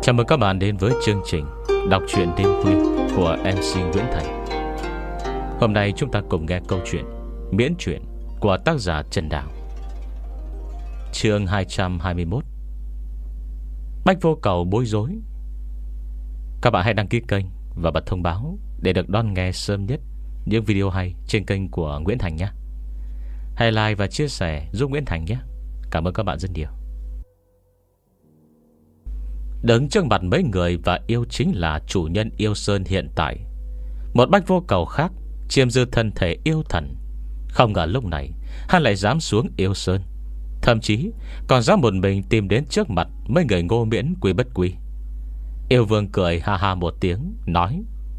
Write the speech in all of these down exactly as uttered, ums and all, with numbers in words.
Chào mừng các bạn đến với chương trình Đọc truyện đêm khuya của em xê Nguyễn Thành. Hôm nay chúng ta cùng nghe câu chuyện Miễn truyện của tác giả Trần Đào. Chương hai trăm hai mươi mốt. Bách Vô Cầu bối rối. Các bạn hãy đăng ký kênh và bật thông báo để được đón nghe sớm nhất những video hay trên kênh của Nguyễn Thành nhé. Hãy like và chia sẻ giúp Nguyễn Thành nhé. Cảm ơn các bạn rất nhiều. Đứng trước mặt mấy người và yêu chính là chủ nhân Yêu Sơn hiện tại. Một Bách Vô Cầu khác chiếm giữ thân thể yêu thần. Không ngờ lúc này hắn lại dám xuống Yêu Sơn, thậm chí còn dám một mình tìm đến trước mặt mấy người Ngô Miễn Quy Bất Quy. Yêu Vương cười ha ha một tiếng, nói: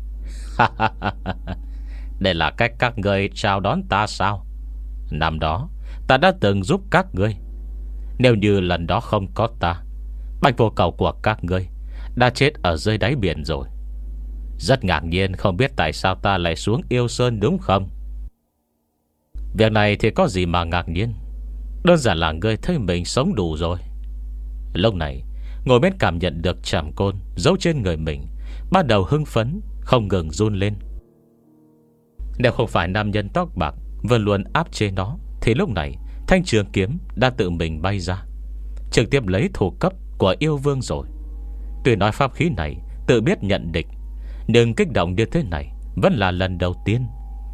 đây là cách các ngươi chào đón ta sao? Năm đó ta đã từng giúp các ngươi. Nếu như lần đó không có ta, Bách Vô Cầu của các ngươi đã chết ở dưới đáy biển rồi. Rất ngạc nhiên không biết tại sao ta lại xuống Yêu Sơn đúng không? Việc này thì có gì mà ngạc nhiên, đơn giản là ngươi thấy mình sống đủ rồi. Lúc này Ngô Miễn cảm nhận được trảm côn giấu trên người mình bắt đầu hưng phấn, không ngừng run lên. Nếu không phải nam nhân tóc bạc vẫn luôn áp chế nó, thì lúc này thanh trường kiếm đã tự mình bay ra, trực tiếp lấy thủ cấp của Yêu Vương rồi. Tuy nói pháp khí này tự biết nhận địch, nhưng kích động như thế này vẫn là lần đầu tiên.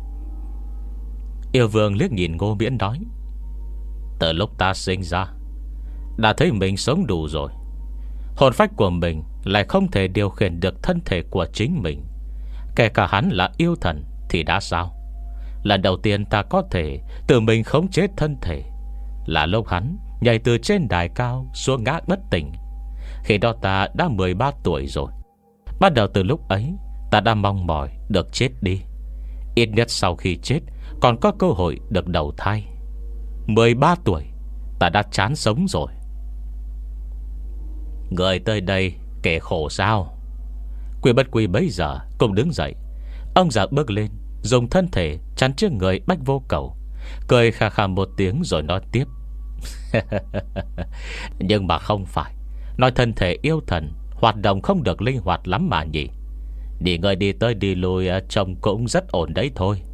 Yêu Vương liếc nhìn Ngô Miễn nói: từ lúc ta sinh ra đã thấy mình sống đủ rồi. Hồn phách của mình lại không thể điều khiển được thân thể của chính mình. Kể cả hắn là yêu thần thì đã sao? Lần đầu tiên ta có thể tự mình khống chế thân thể là lúc hắn nhảy từ trên đài cao xuống ngã bất tỉnh. Khi đó ta đã mười ba tuổi rồi. Bắt đầu từ lúc ấy ta đã mong mỏi được chết đi. Ít nhất sau khi chết còn có cơ hội được đầu thai. Mười ba tuổi ta đã chán sống rồi. Người tới đây kể khổ sao? Quy Bất Quy bấy giờ cùng đứng dậy. Ông già bước lên, dùng thân thể chắn trước người Bách Vô Cầu, cười khà khà một tiếng rồi nói tiếp: nhưng mà không phải nói thân thể yêu thần hoạt động không được linh hoạt lắm mà nhỉ? Đi người đi tới đi lui trông cũng rất ổn đấy thôi.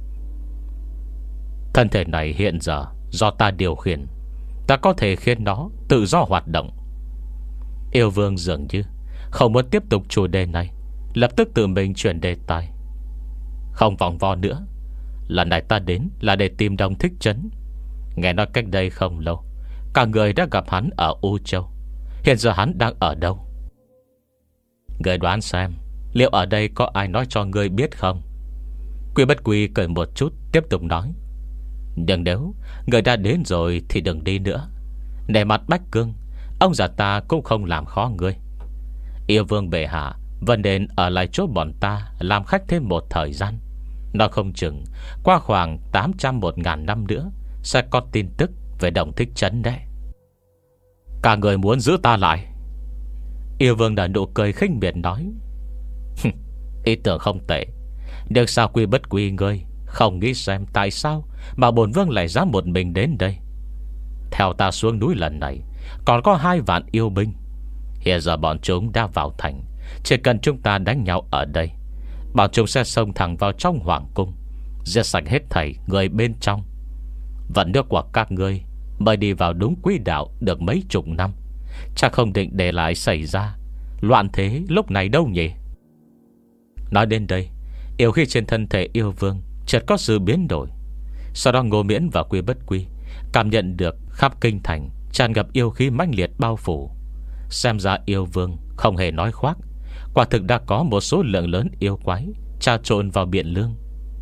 Thân thể này hiện giờ do ta điều khiển, ta có thể khiến nó tự do hoạt động. Yêu Vương dường như không muốn tiếp tục chủ đề này, lập tức tự mình chuyển đề tài: không vòng vo nữa. Lần này ta đến là để tìm Đồng Thích Trấn. Nghe nói cách đây không lâu cả người đã gặp hắn ở U Châu. Hiện giờ hắn đang ở đâu? Người đoán xem liệu ở đây có ai nói cho ngươi biết không? Quy Bất Quy cười một chút, tiếp tục nói: nhưng nếu người đã đến rồi thì đừng đi nữa. Để mặt Bách Cương, ông già ta cũng không làm khó ngươi. Yêu Vương bệ hạ vẫn nên ở lại chỗ bọn ta làm khách thêm một thời gian. Nó không chừng qua khoảng tám trăm một ngàn năm nữa sẽ có tin tức về Đồng Thích Trấn đấy. Cả người muốn giữ ta lại? Yêu Vương đã nụ cười khinh miệt nói: ý tưởng không tệ. Nhưng sao Quy Bất Quy ngươi không nghĩ xem tại sao mà bổn vương lại dám một mình đến đây? Theo ta xuống núi lần này còn có hai vạn yêu binh. Hiện giờ bọn chúng đã vào thành. Chỉ cần chúng ta đánh nhau ở đây, bọn chúng sẽ xông thẳng vào trong hoàng cung, giết sạch hết thảy người bên trong. Vận nước của các ngươi mới đi vào đúng quỹ đạo được mấy chục năm, chắc không định để lại xảy ra loạn thế lúc này đâu nhỉ? Nói đến đây, yêu khí trên thân thể Yêu Vương chợt có sự biến đổi. Sau đó Ngô Miễn và Quy Bất Quy cảm nhận được khắp kinh thành tràn ngập yêu khí mãnh liệt bao phủ. Xem ra Yêu Vương không hề nói khoác, quả thực đã có một số lượng lớn yêu quái trà trộn vào Biện Lương.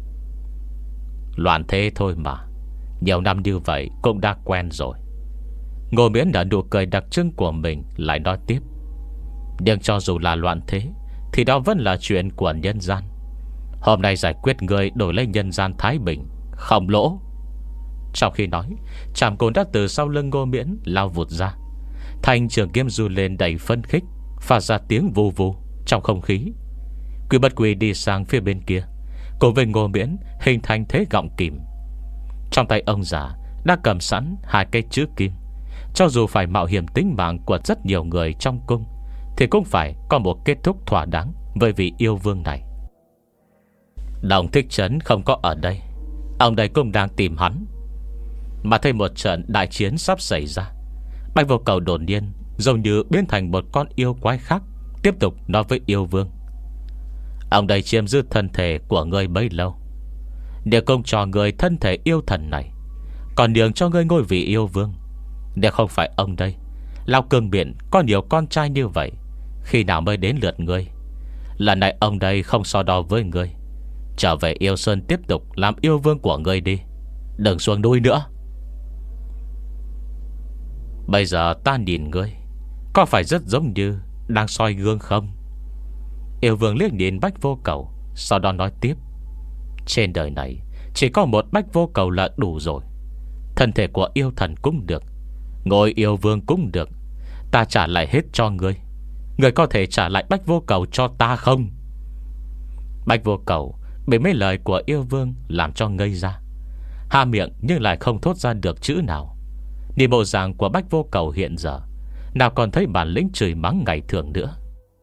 Loạn thế thôi mà, nhiều năm như vậy cũng đã quen rồi. Ngô Miễn đã nụ cười đặc trưng của mình lại nói tiếp: nhưng cho dù là loạn thế thì đó vẫn là chuyện của nhân gian. Hôm nay giải quyết người đổi lấy nhân gian thái bình, không lỗ. Trong khi nói, trảm côn đã từ sau lưng Ngô Miễn lao vụt ra. Thanh trường kiếm du lên đầy phân khích, phát ra tiếng vù vù trong không khí. Quy Bất Quy đi sang phía bên kia, cùng với Ngô Miễn hình thành thế gọng kìm. Trong tay ông già đã cầm sẵn hai cây chữ kim. Cho dù phải mạo hiểm tính mạng của rất nhiều người trong cung thì cũng phải có một kết thúc thỏa đáng với vị yêu vương này. Đồng Thích Trấn không có ở đây, ông đây cũng đang tìm hắn. Mà thấy một trận đại chiến sắp xảy ra, Bạch Vô Cầu đột nhiên giống như biến thành một con yêu quái khác, tiếp tục nói với yêu vương: ông đây chiếm giữ thân thể của ngươi bấy lâu, để công cho người thân thể yêu thần này, còn nhường cho ngươi ngôi vị yêu vương. Nếu không phải ông đây, Lão Cương Biển có nhiều con trai như vậy, khi nào mới đến lượt ngươi? Lần này ông đây không so đo với ngươi. Trở về Yêu Sơn tiếp tục làm yêu vương của ngươi đi, đừng xuống núi nữa. Bây giờ ta nhìn ngươi, có phải rất giống như đang soi gương không? Yêu vương liếc nhìn Bách Vô Cầu, sau đó nói tiếp: trên đời này chỉ có một Bách Vô Cầu là đủ rồi. Thân thể của yêu thần cũng được, ngôi yêu vương cũng được, ta trả lại hết cho ngươi. Ngươi có thể trả lại Bách Vô Cầu cho ta không? Bách Vô Cầu bị mấy lời của yêu vương làm cho ngây ra, hạ miệng nhưng lại không thốt ra được chữ nào. Nhìn bộ dạng của Bách Vô Cầu hiện giờ, nào còn thấy bản lĩnh chửi mắng ngày thường nữa.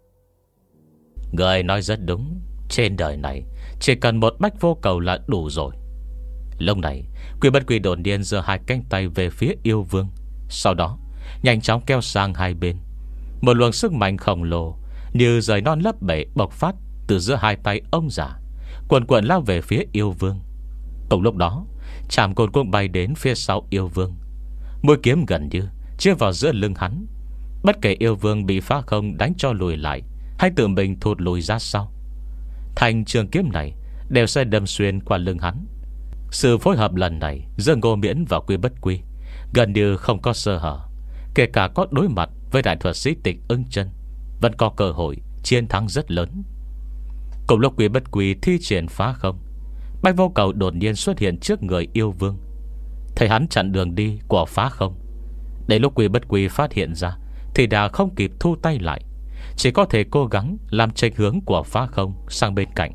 Người nói rất đúng, trên đời này chỉ cần một Bách Vô Cầu là đủ rồi. Lúc này Quy Bất Quy đột nhiên giơ hai cánh tay về phía yêu vương, sau đó nhanh chóng kéo sang hai bên. Một luồng sức mạnh khổng lồ như rời non lấp bể bộc phát từ giữa hai tay ông già, cuồn cuộn lao về phía yêu vương. Cùng lúc đó, trảm côn cũng bay đến phía sau yêu vương, mũi kiếm gần như chia vào giữa lưng hắn. Bất kể yêu vương bị phá không đánh cho lùi lại, hay tự mình thụt lùi ra sau, thành trường kiếm này đều sẽ đâm xuyên qua lưng hắn. Sự phối hợp lần này giữa Ngô Miễn và Quy Bất Quy gần như không có sơ hở. Kể cả có đối mặt với đại thuật sĩ Tịch Ưng Chân, vẫn có cơ hội chiến thắng rất lớn. Cùng lúc Quy Bất Quy thi triển phá không, Bạch Vô Cầu đột nhiên xuất hiện trước người yêu vương. Thấy hắn chặn đường đi của phá không, để lúc Quy Bất Quy phát hiện ra thì đã không kịp thu tay lại, chỉ có thể cố gắng làm chệch hướng của phá không sang bên cạnh.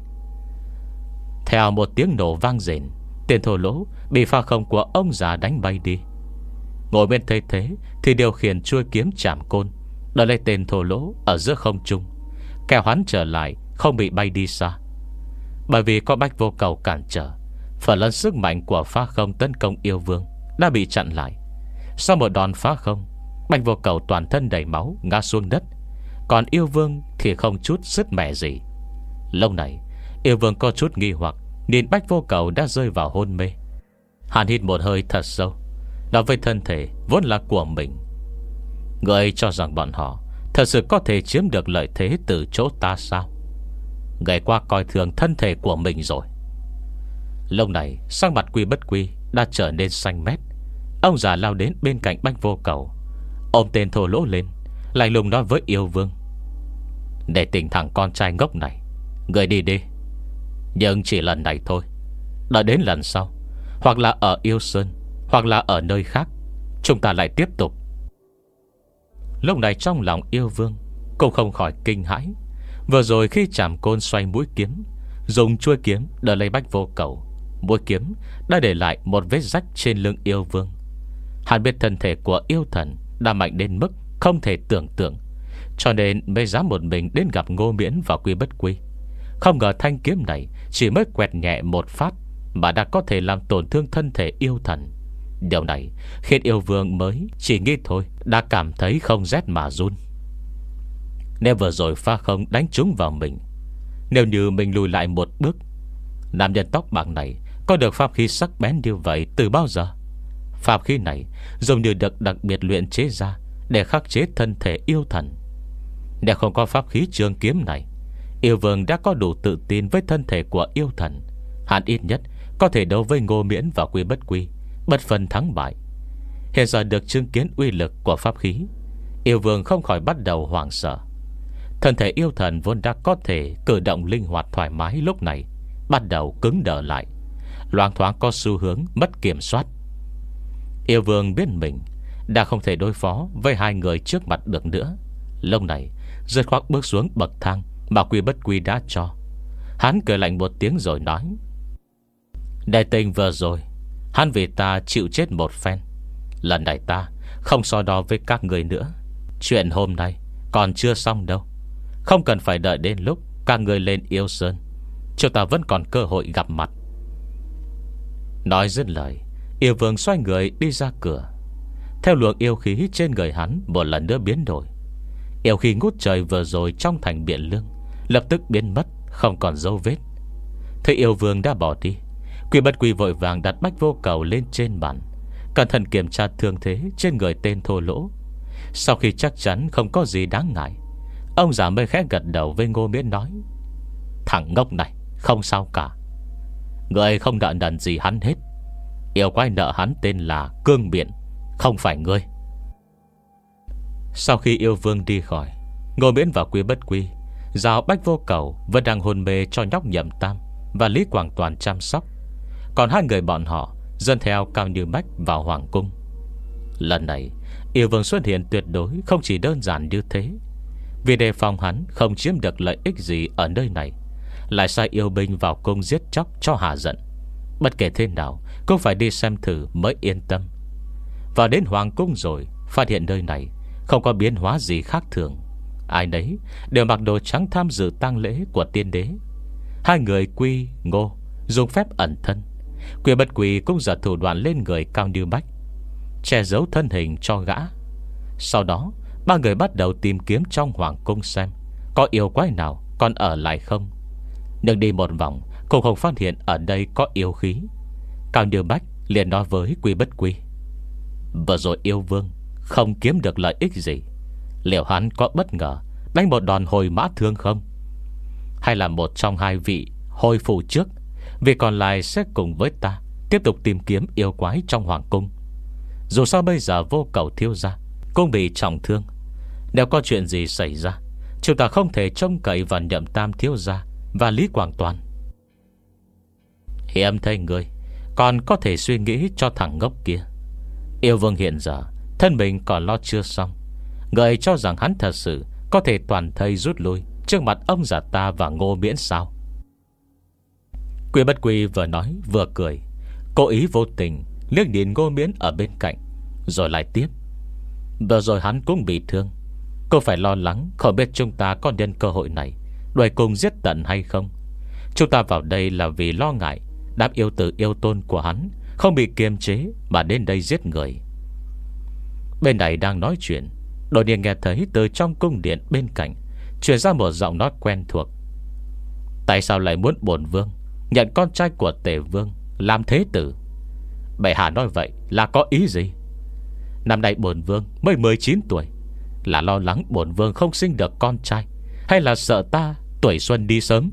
Theo một tiếng nổ vang rền, tên thổ lỗ bị phá không của ông già đánh bay đi. Ngồi bên thấy thế thì điều khiển chuôi kiếm chạm côn đỡ lấy tên thổ lỗ ở giữa không trung, kéo hắn trở lại, không bị bay đi xa. Bởi vì có Bách Vô Cầu cản trở, phần lớn sức mạnh của phá không tấn công yêu vương đã bị chặn lại. Sau một đòn phá không, Bách Vô Cầu toàn thân đầy máu ngã xuống đất, còn yêu vương thì không chút sức mẻ gì. Lúc này yêu vương có chút nghi hoặc, nhìn Bách Vô Cầu đã rơi vào hôn mê. Hắn hít một hơi thật sâu, nói với thân thể vốn là của mình: người cho rằng bọn họ thật sự có thể chiếm được lợi thế từ chỗ ta sao? Người qua coi thường thân thể của mình rồi. Lúc này sắc mặt Quy Bất Quy đã trở nên xanh mét. Ông già lao đến bên cạnh Bách Vô Cầu, ôm tên thô lỗ lên, lạnh lùng nói với yêu vương: để tỉnh thằng con trai ngốc này, người đi đi. Nhưng chỉ lần này thôi, đợi đến lần sau, hoặc là ở Yêu Sơn, hoặc là ở nơi khác, chúng ta lại tiếp tục. Lúc này trong lòng yêu vương cũng không khỏi kinh hãi. Vừa rồi khi chạm côn xoay mũi kiếm, dùng chuôi kiếm đỡ lấy Bách Vô Cầu, mũi kiếm đã để lại một vết rách trên lưng yêu vương. Hắn biết thân thể của yêu thần đã mạnh đến mức không thể tưởng tượng, cho nên mới dám một mình đến gặp Ngô Miễn và Quy Bất Quy. Không ngờ thanh kiếm này chỉ mới quẹt nhẹ một phát mà đã có thể làm tổn thương thân thể yêu thần. Điều này khiến yêu vương mới chỉ nghĩ thôi đã cảm thấy không rét mà run. Nếu vừa rồi pha không đánh trúng vào mình, nếu như mình lùi lại một bước, nam nhân tóc bạc này có được pháp khí sắc bén như vậy từ bao giờ? Pháp khí này dùng như được đặc biệt luyện chế ra để khắc chế thân thể yêu thần. Nếu không có pháp khí trường kiếm này, yêu vương đã có đủ tự tin với thân thể của yêu thần. Hắn ít nhất có thể đấu với Ngô Miễn và Quy Bất Quy, bất phân thắng bại. Hiện giờ được chứng kiến uy lực của pháp khí, yêu vương không khỏi bắt đầu hoảng sợ. Thân thể yêu thần vốn đã có thể cử động linh hoạt thoải mái, lúc này bắt đầu cứng đờ lại, loáng thoáng có xu hướng mất kiểm soát. Yêu vương biết mình đã không thể đối phó với hai người trước mặt được nữa. Lúc này dứt khoát bước xuống bậc thang mà Quy Bất Quy đã cho. Hắn cười lạnh một tiếng rồi nói: đại tình vừa rồi hắn vì ta chịu chết một phen, lần này ta không so đo với các người nữa. Chuyện hôm nay Còn chưa xong đâu. Không cần phải đợi đến lúc các người lên Yêu Sơn, chúng ta vẫn còn cơ hội gặp mặt. Nói dứt lời, Yêu Vương xoay người đi ra cửa. Theo luồng yêu khí trên người hắn một lần nữa biến đổi. Yêu khí ngút trời vừa rồi trong thành Biện Lương lập tức biến mất, không còn dấu vết. Thấy Yêu Vương đã bỏ đi, Quy Bất Quy vội vàng đặt Bách Vô Cầu lên trên bàn, cẩn thận kiểm tra thương thế trên người tên thô lỗ. Sau khi chắc chắn không có gì đáng ngại, ông già mới khẽ gật đầu với Ngô Miễn nói: Thằng ngốc này không sao cả. Người không nợ nần gì hắn hết. Yêu quái nợ hắn tên là Cương Biện, không phải ngươi. Sau khi Yêu Vương đi khỏi, Ngô Miễn và Quy Bất Quy giao Bách Vô Cầu vẫn đang hôn mê cho nhóc Nhậm Tam và Lý Quảng Toàn chăm sóc. Còn hai người bọn họ dẫn theo Cao Như Bách vào hoàng cung. Lần này Yêu Vương xuất hiện tuyệt đối không chỉ đơn giản như thế. Vì đề phòng hắn không chiếm được lợi ích gì ở nơi này, lại sai yêu binh vào cung giết chóc cho hạ giận. Bất kể thế nào cũng phải đi xem thử mới yên tâm. Vào đến hoàng cung rồi, phát hiện nơi này không có biến hóa gì khác thường. Ai nấy đều mặc đồ trắng tham dự tang lễ của tiên đế. Hai người Quy, Ngô dùng phép ẩn thân. Quy Bất Quy cũng giật thủ đoạn lên người Cao Như Bách, che giấu thân hình cho gã. Sau đó ba người bắt đầu tìm kiếm trong hoàng cung xem có yêu quái nào còn ở lại không. Nhưng đi một vòng cũng không phát hiện ở đây có yêu khí. Cao Như Bách liền nói với Quy Bất Quy: Vừa rồi Yêu Vương không kiếm được lợi ích gì, liệu hắn có bất ngờ đánh một đòn hồi mã thương không? Hay là một trong hai vị hồi phủ trước, vì còn lại sẽ cùng với ta tiếp tục tìm kiếm yêu quái trong hoàng cung. Dù sao bây giờ Vô Cầu thiếu gia cũng bị trọng thương. Nếu có chuyện gì xảy ra, chúng ta không thể trông cậy vào Nhậm Tam thiếu gia và Lý Quảng Toàn. Hiếm thấy người còn có thể suy nghĩ cho thằng ngốc kia. Yêu Vương hiện giờ thân mình còn lo chưa xong, người cho rằng hắn thật sự có thể toàn thây rút lui trước mặt ông già ta và Ngô Miễn sao? Quy Bất Quy vừa nói vừa cười, cố ý vô tình liếc nhìn Ngô Miễn ở bên cạnh, rồi lại tiếp: Vừa rồi hắn cũng bị thương, cô phải lo lắng không biết chúng ta có nhân cơ hội này đuổi cùng giết tận hay không. Chúng ta vào đây là vì lo ngại đám yêu tử yêu tôn của hắn không bị kiềm chế mà đến đây giết người. Bên này đang nói chuyện, đột nhiên nghe thấy từ trong cung điện bên cạnh truyền ra một giọng nói quen thuộc: Tại sao lại muốn bổn vương nhận con trai của Tề Vương làm thế tử? Bệ hạ nói vậy là có ý gì? Năm nay bổn vương mới mười chín tuổi, là lo lắng bổn vương không sinh được con trai, hay là sợ ta tuổi xuân đi sớm?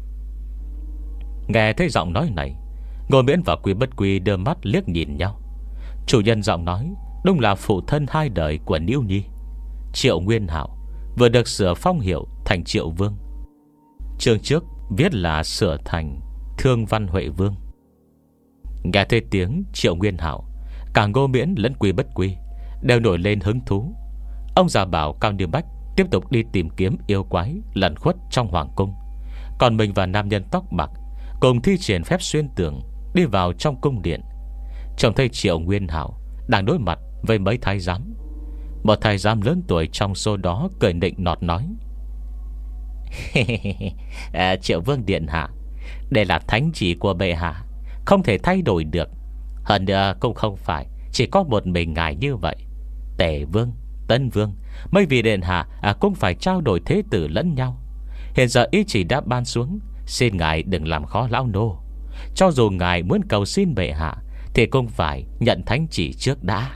Nghe thấy giọng nói này, Ngô Miễn và Quy Bất Quy đưa mắt liếc nhìn nhau. Chủ nhân giọng nói đúng là phụ thân hai đời của Niêu Nhi, Triệu Nguyên Hạo, vừa được sửa phong hiệu thành Triệu Vương. Chương trước viết là sửa thành Thương Văn Huệ Vương. Nghe thấy tiếng Triệu Nguyên Hạo, cả Ngô Miễn lẫn Quy Bất Quy đều nổi lên hứng thú. Ông già bảo Cao Như Bách tiếp tục đi tìm kiếm yêu quái lẩn khuất trong hoàng cung, còn mình và nam nhân tóc bạc cùng thi triển phép xuyên tường đi vào trong cung điện. Trông thấy Triệu Nguyên Hạo đang đối mặt với mấy thái giám. Một thái giám lớn tuổi trong số đó cười nịnh nọt nói: à, Triệu Vương điện hạ, đây là thánh chỉ của bệ hạ, không thể thay đổi được. Hơn nữa cũng không phải chỉ có một mình ngài như vậy. Tề Vương, Tân Vương, mấy vị điện hạ à, cũng phải trao đổi thế tử lẫn nhau. Hiện giờ ý chỉ đã ban xuống, xin ngài đừng làm khó lão nô. Cho dù ngài muốn cầu xin bệ hạ thì cũng phải nhận thánh chỉ trước đã.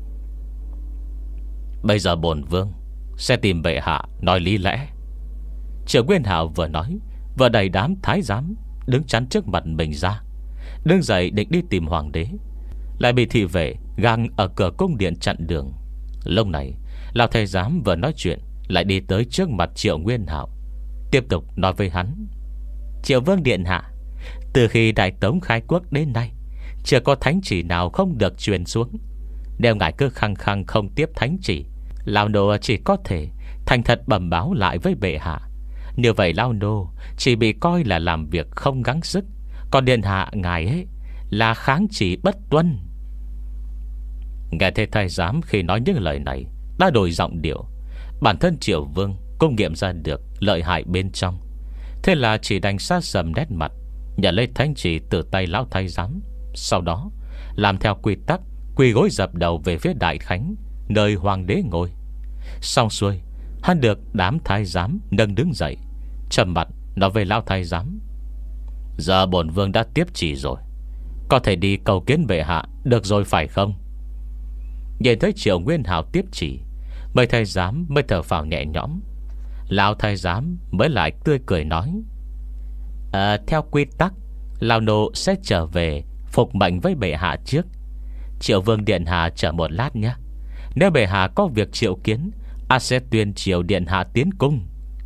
Bây giờ bổn vương sẽ tìm bệ hạ nói lý lẽ. Triệu Nguyên Hạo vừa nói vừa đẩy đám thái giám đứng chắn trước mặt mình ra, đứng dậy định đi tìm hoàng đế, lại bị thị vệ găng ở cửa cung điện chặn đường. Lúc này lão thái giám vừa nói chuyện lại đi tới trước mặt Triệu Nguyên Hạo, tiếp tục nói với hắn: Triệu Vương điện hạ, từ khi Đại Tống khai quốc đến nay, chưa có thánh chỉ nào không được truyền xuống. Nếu ngài cứ khăng khăng không tiếp thánh chỉ, lão nô chỉ có thể thành thật bẩm báo lại với bệ hạ. Như vậy lão nô chỉ bị coi là làm việc không gắng sức, còn điện hạ ngài ấy là kháng chỉ bất tuân. Nghe thấy thái giám khi nói những lời này đã đổi giọng điệu, Bản thân Triệu Vương cũng nghiệm ra được lợi hại bên trong. Thế là chỉ đành xa sầm nét mặt, nhận lấy thánh chỉ từ tay lão thái giám. Sau đó làm theo quy tắc, quỳ gối dập đầu về phía đại khánh, nơi hoàng đế ngồi. Xong xuôi, hắn được đám thái giám nâng đứng dậy, trầm mặt nói với lão thái giám: Giờ bổn vương đã tiếp chỉ rồi, có thể đi cầu kiến bệ hạ được rồi phải không? Nhìn thấy Triệu Nguyên Hào tiếp chỉ, mấy thái giám mới thở phào nhẹ nhõm. Lão thái giám mới lại tươi cười nói: à, Theo quy tắc, lão nô sẽ trở về phục mệnh với bệ hạ trước. Triệu vương điện hạ chờ một lát nhé. Nếu bệ hạ có việc triệu kiến, a sẽ tuyên triệu điện hạ tiến cung.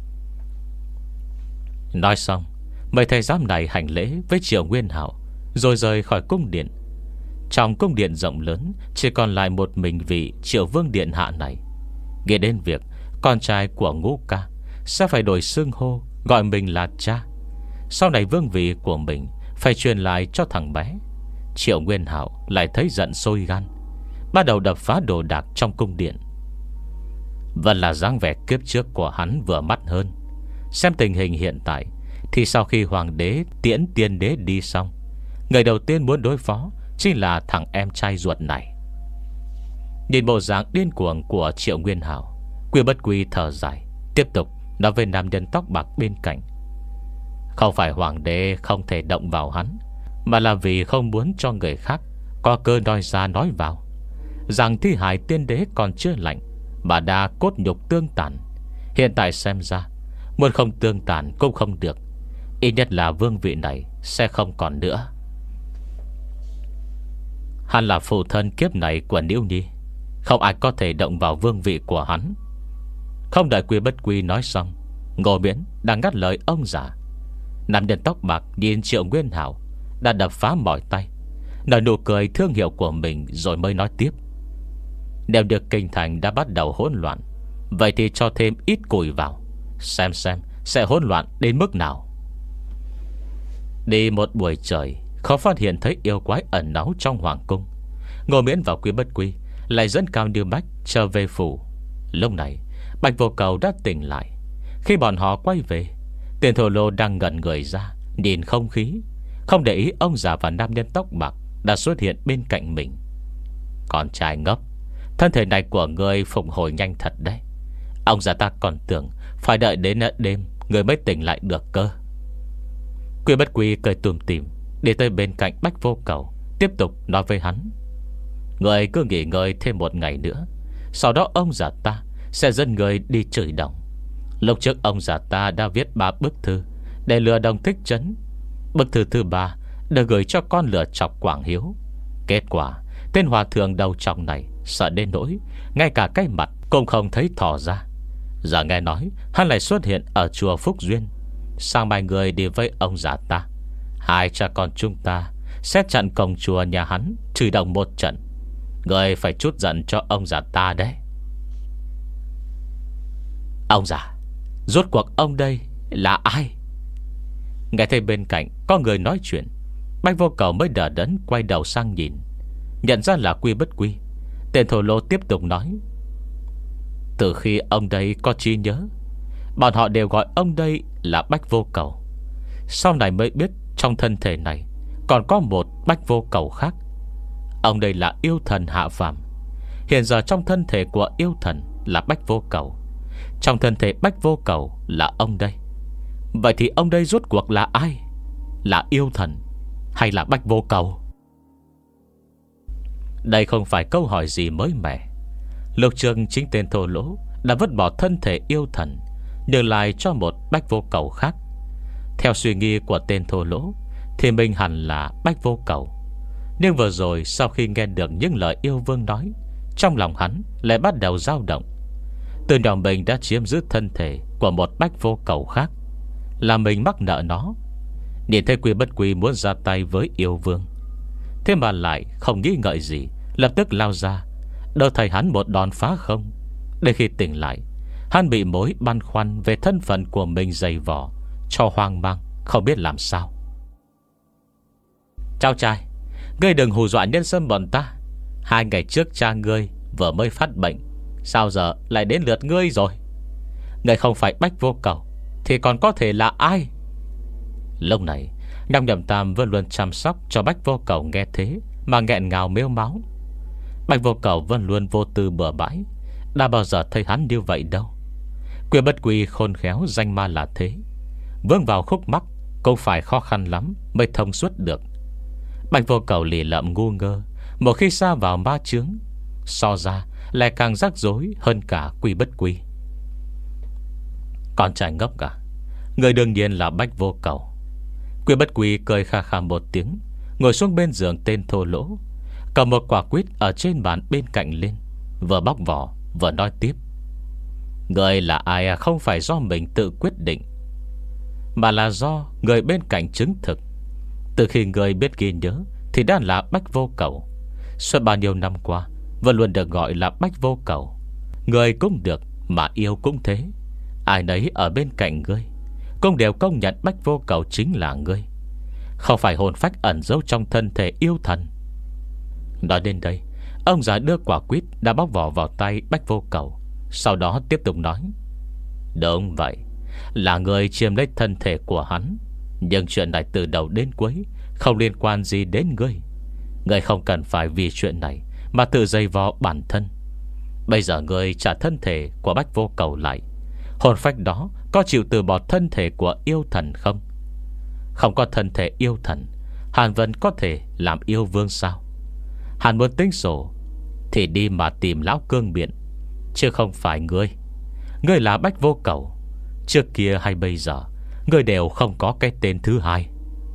Nói xong, mấy thầy giám này hành lễ với Triệu Nguyên Hạo, rồi rời khỏi cung điện. Trong cung điện rộng lớn, chỉ còn lại một mình vị Triệu vương điện hạ này. Nghe đến việc con trai của Ngũ Ca sẽ phải đổi xưng hô, gọi mình là cha. Sau này vương vị của mình phải truyền lại cho thằng bé. Triệu Nguyên Hạo lại thấy giận sôi gan, bắt đầu đập phá đồ đạc trong cung điện. Vẫn là dáng vẻ kiếp trước của hắn vừa mắt hơn. Xem tình hình hiện tại thì sau khi hoàng đế tiễn tiên đế đi xong, người đầu tiên muốn đối phó chính là thằng em trai ruột này. Nhìn bộ dạng điên cuồng của Triệu Nguyên Hạo, Quy Bất Quy thở dài, tiếp tục nói với nam nhân tóc bạc bên cạnh: Không phải hoàng đế không thể động vào hắn, mà là vì không muốn cho người khác có cơ nói ra nói vào rằng thi hài tiên đế còn chưa lạnh mà đã cốt nhục tương tàn. Hiện tại xem ra muốn không tương tàn cũng không được. Ít nhất là vương vị này sẽ không còn nữa. Hắn là phụ thân kiếp này của Niêu Nhi, không ai có thể động vào vương vị của hắn. Không đợi Quy Bất Quy nói xong, Ngô Miễn đang ngắt lời ông già. Nam nhân tóc bạc nhìn Triệu Nguyên Hạo đã đập phá mỏi tay, nở nụ cười thương hiệu của mình, rồi mới nói tiếp: Nếu được kinh thành đã bắt đầu hỗn loạn, vậy thì cho thêm ít củi vào, xem xem sẽ hỗn loạn đến mức nào. Đi một buổi trời, không phát hiện thấy yêu quái ẩn náu trong hoàng cung. Ngô Miễn và Quy Bất Quy lại dẫn Cao Như Bách trở về phủ. Lúc này Bạch Vô Cầu đã tỉnh lại. Khi bọn họ quay về, Tiền Thổ Lô đang ngẩn người ra, nhìn không khí, không để ý ông già và nam nhân tóc bạc đã xuất hiện bên cạnh mình. Con trai ngốc, thân thể này của ngươi phục hồi nhanh thật đấy. Ông già ta còn tưởng phải đợi đến đêm người mới tỉnh lại được cơ. Quy Bất Quy cười tùm tìm đi tới bên cạnh Bạch Vô Cầu, tiếp tục nói với hắn: Người cứ nghỉ ngơi thêm một ngày nữa, sau đó ông già ta sẽ dẫn người đi chửi đồng. Lúc trước ông già ta đã viết ba bức thư để lừa Đồng Thích Trấn. Bức thư thứ ba được gửi cho con lừa chọc Quảng Hiếu. Kết quả tên hòa thượng đầu trọc này sợ đến nỗi ngay cả cái mặt cũng không thấy thò ra. Giờ nghe nói hắn lại xuất hiện ở chùa Phúc Duyên. Sang mai người đi với ông già ta, hai cha con chúng ta sẽ chặn cổng chùa nhà hắn chửi đồng một trận. Người phải chút giận cho ông già ta đấy. Ông già, rốt cuộc ông đây là ai? Nghe thấy bên cạnh có người nói chuyện, Bạch Vô Cầu mới đỡ đẫn quay đầu sang nhìn, nhận ra là Quy Bất Quy. Tên Thổ Lô tiếp tục nói: Từ khi ông đây có trí nhớ, bọn họ đều gọi ông đây là Bạch Vô Cầu. Sau này mới biết trong thân thể này còn có một Bạch Vô Cầu khác. Ông đây là yêu thần hạ phàm. Hiện giờ trong thân thể của yêu thần là Bạch Vô Cầu, trong thân thể Bạch Vô Cầu là ông đây. Vậy thì ông đây rốt cuộc là ai? Là yêu thần hay là Bạch Vô Cầu? Đây không phải câu hỏi gì mới mẻ. Lục trường chính tên Thô Lỗ đã vứt bỏ thân thể yêu thần, nhường lại cho một Bạch Vô Cầu khác. Theo suy nghĩ của tên Thô Lỗ thì mình hẳn là Bạch Vô Cầu. Nhưng vừa rồi sau khi nghe được những lời yêu vương nói, trong lòng hắn lại bắt đầu dao động. Từ nhỏ mình đã chiếm giữ thân thể của một Bạch Vô Cầu khác, là mình mắc nợ nó. Nhìn thấy Quy Bất Quy muốn ra tay với yêu vương, thế mà lại không nghĩ ngợi gì, lập tức lao ra đỡ thầy hắn một đòn phá không. Để khi tỉnh lại, hắn bị mối băn khoăn về thân phận của mình dày vò, cho hoang mang, không biết làm sao. Cháu trai, ngươi đừng hù dọa nhân sâm bọn ta. Hai ngày trước cha ngươi vừa mới phát bệnh, sao giờ lại đến lượt ngươi rồi? Người không phải Bách Vô Cầu thì còn có thể là ai? Lúc này Nhong Nhậm Tam vẫn luôn chăm sóc cho Bách Vô Cầu nghe thế mà nghẹn ngào mếu máu. Bách Vô Cầu vẫn luôn vô tư bừa bãi, đã bao giờ thấy hắn như vậy đâu. Quyền Bất Quỳ khôn khéo danh ma là thế, vướng vào khúc mắc cũng phải khó khăn lắm mới thông suốt được. Bách Vô Cầu lì lợm ngu ngơ, một khi xa vào ma chướng, so ra lại càng rắc rối hơn cả Quy Bất Quy. Con trai ngốc à, người đương nhiên là Bách Vô Cầu. Quy Bất Quy cười kha kha một tiếng, ngồi xuống bên giường tên thô lỗ, cầm một quả quýt ở trên bàn bên cạnh lên, vừa bóc vỏ vừa nói tiếp. Người là ai không phải do mình tự quyết định, mà là do người bên cạnh chứng thực. Từ khi người biết ghi nhớ thì đã là Bách Vô Cầu. Suốt bao nhiêu năm qua vẫn luôn được gọi là Bách Vô Cầu. Người cũng được mà yêu cũng thế. Ai nấy ở bên cạnh ngươi cũng đều công nhận Bách Vô Cầu chính là ngươi, không phải hồn phách ẩn giấu trong thân thể yêu thần. Nói đến đây, ông già đưa quả quýt đã bóc vỏ vào tay Bách Vô Cầu, sau đó tiếp tục nói. Đúng vậy, là người chiếm lấy thân thể của hắn, nhưng chuyện này từ đầu đến cuối không liên quan gì đến ngươi. Ngươi không cần phải vì chuyện này mà tự dây vò bản thân. Bây giờ ngươi trả thân thể của Bách Vô Cầu lại, hồn phách đó có chịu từ bỏ thân thể của yêu thần không? Không có thân thể yêu thần, Hàn Vân có thể làm yêu vương sao? Hàn muốn tính sổ thì đi mà tìm lão cương biện, chứ không phải ngươi. Ngươi là Bách Vô Cầu, trước kia hay bây giờ ngươi đều không có cái tên thứ hai.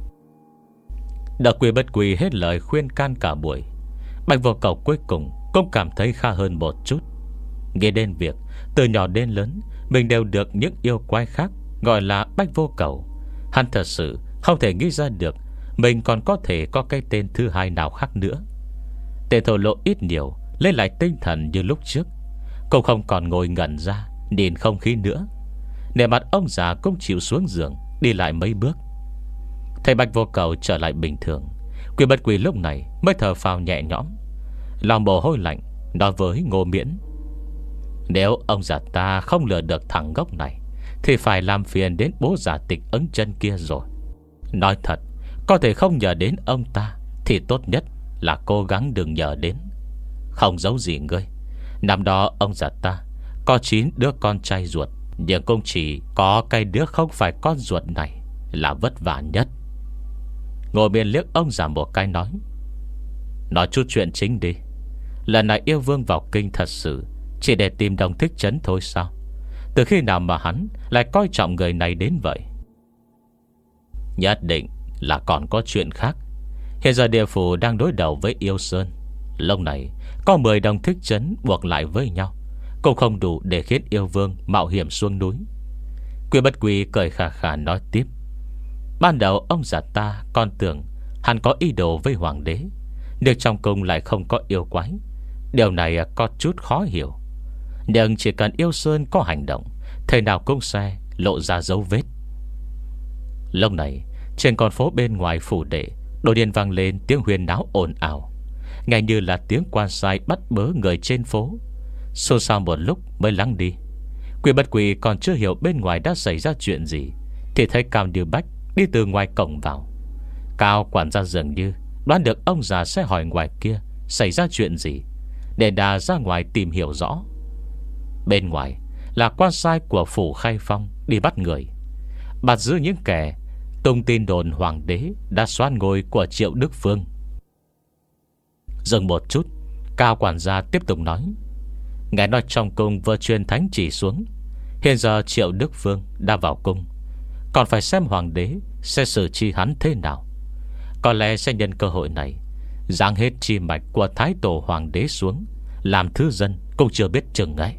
Đợt Quy Bất Quy hết lời khuyên can cả buổi, Bách Vô Cầu cuối cùng cũng cảm thấy khá hơn một chút. Nghe đến việc từ nhỏ đến lớn mình đều được những yêu quái khác gọi là Bách Vô Cầu, hắn thật sự không thể nghĩ ra được mình còn có thể có cái tên thứ hai nào khác nữa. Tên thổ lộ ít nhiều lấy lại tinh thần như lúc trước, cũng không còn ngồi ngẩn ra nhìn không khí nữa. Nề mặt ông già cũng chịu xuống giường, đi lại mấy bước. Thấy Bách Vô Cầu trở lại bình thường, Quy Bất Quy lúc này mới thở phào nhẹ nhõm, lòng mồ hôi lạnh nói với Ngô Miễn. Nếu ông già ta không lừa được thằng ngốc này thì phải làm phiền đến bố già Tịch Ấn Chân kia rồi. Nói thật, có thể không nhờ đến ông ta thì tốt nhất là cố gắng đừng nhờ đến. Không giấu gì ngươi, năm đó ông già ta có chín đứa con trai ruột, nhưng cũng chỉ có cái đứa không phải con ruột này là vất vả nhất. Ngồi miền liếc ông già một cái nói. Nói chút chuyện chính đi. Lần này yêu vương vào kinh thật sự chỉ để tìm Đồng Thích Trấn thôi sao? Từ khi nào mà hắn lại coi trọng người này đến vậy? Nhất định là còn có chuyện khác. Hiện giờ địa phủ đang đối đầu với yêu sơn, lúc này có mười Đồng Thích Trấn buộc lại với nhau cũng không đủ để khiến yêu vương mạo hiểm xuống núi. Quy Bất Quy cười khà khà nói tiếp. Ban đầu ông già ta còn tưởng hắn có ý đồ với hoàng đế, nhưng trong cung lại không có yêu quái. Điều này có chút khó hiểu, nhưng chỉ cần yêu sơn có hành động, thời nào cũng sẽ lộ ra dấu vết. Lúc này trên con phố bên ngoài phủ đệ đột nhiên vang lên tiếng huyên náo ồn ào, nghe như là tiếng quan sai bắt bớ người trên phố. Xôn xao một lúc mới lắng đi. Quy Bất Quy còn chưa hiểu bên ngoài đã xảy ra chuyện gì thì thấy Cao Như Bách đi từ ngoài cổng vào. Cao quản gia dường như đoán được ông già sẽ hỏi ngoài kia xảy ra chuyện gì, để đà ra ngoài tìm hiểu rõ. Bên ngoài là quan sai của phủ Khai Phong đi bắt người, bắt giữ những kẻ tung tin đồn hoàng đế đã soán ngôi của Triệu Đức Phương. Dừng một chút, Cao quản gia tiếp tục nói. Nghe nói trong cung vừa truyền thánh chỉ xuống, hiện giờ Triệu Đức Phương đã vào cung, còn phải xem hoàng đế sẽ xử trí hắn thế nào. Có lẽ sẽ nhân cơ hội này giáng hết chi mạch của thái tổ hoàng đế xuống, làm thứ dân cũng chưa biết chừng ấy.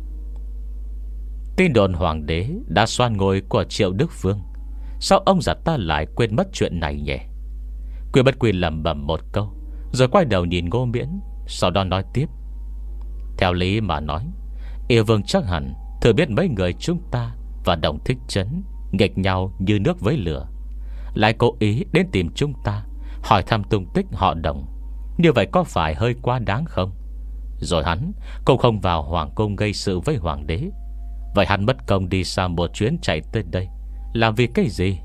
Tin đồn hoàng đế đã soán ngôi của Triệu Đức Phương, sao ông già ta lại quên mất chuyện này nhỉ? Quy Bất Quy lẩm bẩm một câu, rồi quay đầu nhìn Ngô Miễn, sau đó nói tiếp. Theo lý mà nói, yêu vương chắc hẳn thừa biết mấy người chúng ta và Đồng Thích Trấn nghịch nhau như nước với lửa, lại cố ý đến tìm chúng ta hỏi thăm tung tích họ Đồng. Như vậy có phải hơi quá đáng không? Rồi hắn cũng không vào hoàng cung gây sự với hoàng đế, Vậy hắn mất công đi xa một chuyến chạy tới đây làm vì cái gì?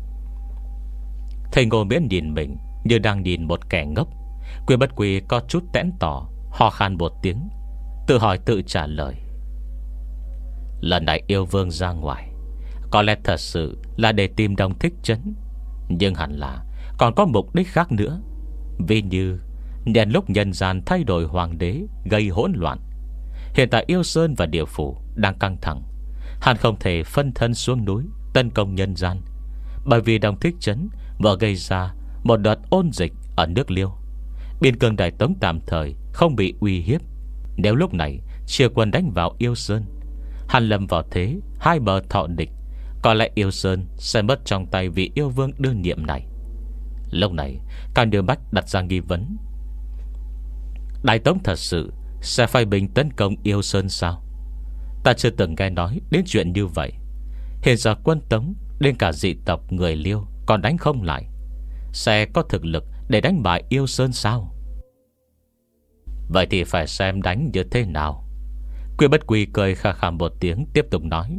Thầy Ngô Miễn nhìn mình như đang nhìn một kẻ ngốc. Quy Bất Quy có chút tẽn tỏ, ho khan một tiếng, tự hỏi tự trả lời. Lần này yêu vương ra ngoài, có lẽ thật sự là để tìm Đồng Thích Trấn, nhưng hẳn là còn có mục đích khác nữa. Vì như nhân lúc nhân gian thay đổi hoàng đế, gây hỗn loạn. Hiện tại Yêu Sơn và Địa Phủ đang căng thẳng, hắn không thể phân thân xuống núi tấn công nhân gian, bởi vì Đồng Thích Trấn vừa gây ra một đợt ôn dịch ở nước Liêu. Biên cương Đại Tống tạm thời không bị uy hiếp. Nếu lúc này chia quân đánh vào Yêu Sơn, hắn lâm vào thế hai bờ thọ địch, có lẽ Yêu Sơn sẽ mất trong tay vị yêu vương đương nhiệm này. Lúc này Cao Như Bách đặt ra nghi vấn: Đại Tống thật sự sẽ phái binh tấn công Yêu Sơn sao? Ta chưa từng nghe nói đến chuyện như vậy. Hiện giờ quân Tống đến cả dị tộc người Liêu còn đánh không lại, sẽ có thực lực để đánh bại Yêu Sơn sao? Vậy thì phải xem đánh như thế nào. Quy Bất Quy cười khà khà một tiếng, tiếp tục nói: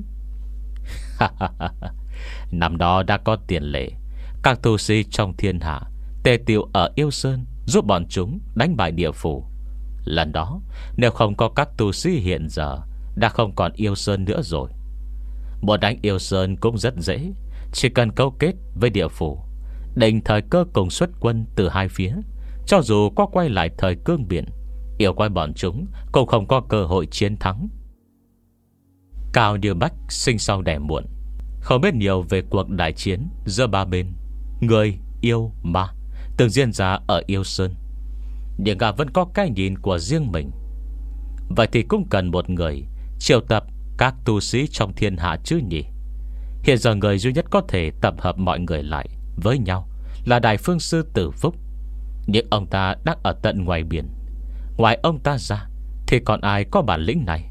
Năm đó đã có tiền lệ, các tu sĩ trong thiên hạ tề tiệu ở Yêu Sơn, giúp bọn chúng đánh bại Địa Phủ. Lần đó nếu không có các tu sĩ hiện giờ, đã không còn Yêu Sơn nữa rồi. Muốn đánh Yêu Sơn cũng rất dễ, chỉ cần câu kết với Địa Phủ, định thời cơ cùng xuất quân từ hai phía. Cho dù có quay lại thời cương biển, yêu quái bọn chúng cũng không có cơ hội chiến thắng. Cao Như Bách sinh sau đẻ muộn, không biết nhiều về cuộc đại chiến giữa ba bên người, yêu, ma từng diễn ra ở Yêu Sơn, nhưng gã vẫn có cái nhìn của riêng mình. Vậy thì cũng cần một người triệu tập các tu sĩ trong thiên hạ chứ nhỉ? Hiện giờ người duy nhất có thể tập hợp mọi người lại với nhau là Đại Phương Sư Tử Phúc, nhưng ông ta đang ở tận ngoài biển. Ngoài ông ta ra thì còn ai có bản lĩnh này?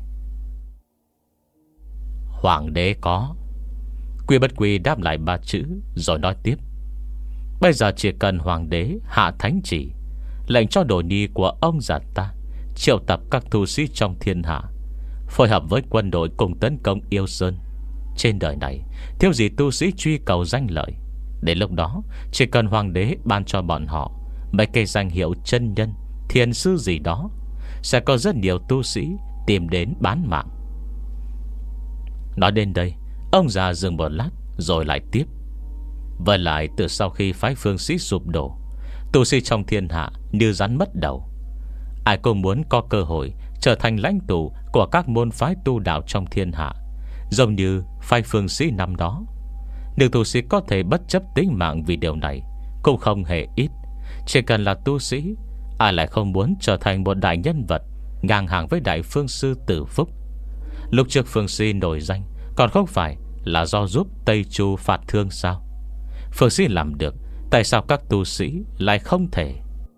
Hoàng đế có. Quy Bất Quy đáp lại ba chữ rồi nói tiếp: Bây giờ chỉ cần hoàng đế hạ thánh chỉ, lệnh cho đồ nhi của ông già ta triệu tập các tu sĩ trong thiên hạ, phối hợp với quân đội cùng tấn công Yêu Sơn. Trên đời này thiếu gì tu sĩ truy cầu danh lợi. Đến lúc đó chỉ cần hoàng đế ban cho bọn họ mấy cây danh hiệu chân nhân, thiền sư gì đó, sẽ có rất nhiều tu sĩ tìm đến bán mạng. Nói đến đây, ông già dừng một lát rồi lại tiếp: Với lại từ sau khi phái Phương Sĩ sụp đổ, tu sĩ trong thiên hạ như rắn mất đầu. Ai cũng muốn có cơ hội trở thành lãnh tụ của các môn phái tu đạo trong thiên hạ, giống như phái Phương Sĩ năm đó. Nếu tu sĩ có thể bất chấp tính mạng vì điều này cũng không hề ít. Chỉ cần là tu sĩ, ai lại không muốn trở thành một đại nhân vật ngang hàng với Đại Phương Sư Tử Phúc? Lúc trước Phương Sĩ nổi danh còn không phải là do giúp Tây Chu phạt thương sao? Phương Sĩ làm được, tại sao các tu sĩ lại không thể?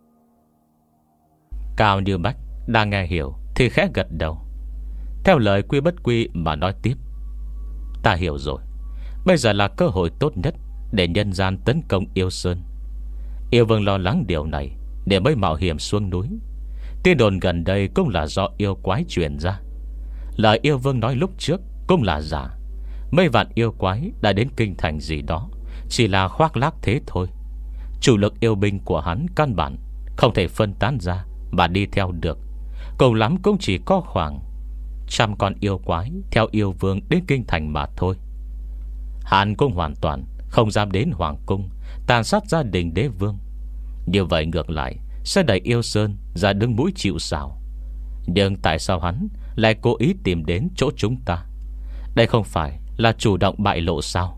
Cao Như Bách đang nghe hiểu thì khẽ gật đầu, theo lời Quy Bất Quy mà nói tiếp: Ta hiểu rồi. Bây giờ là cơ hội tốt nhất để nhân gian tấn công Yêu Sơn. Yêu vương lo lắng điều này để mới mạo hiểm xuống núi. Tin đồn gần đây cũng là do yêu quái truyền ra. Lời yêu vương nói lúc trước cũng là giả. Mấy vạn yêu quái đã đến kinh thành gì đó chỉ là khoác lác thế thôi. Chủ lực yêu binh của hắn căn bản không thể phân tán ra mà đi theo được. Cùng lắm cũng chỉ có khoảng trăm con yêu quái theo yêu vương đến kinh thành mà thôi. Hắn cũng hoàn toàn không dám đến hoàng cung tàn sát gia đình đế vương. Như vậy ngược lại sẽ đẩy Yêu Sơn ra đứng mũi chịu sào. Nhưng tại sao hắn lại cố ý tìm đến chỗ chúng ta? Đây không phải là chủ động bại lộ sao?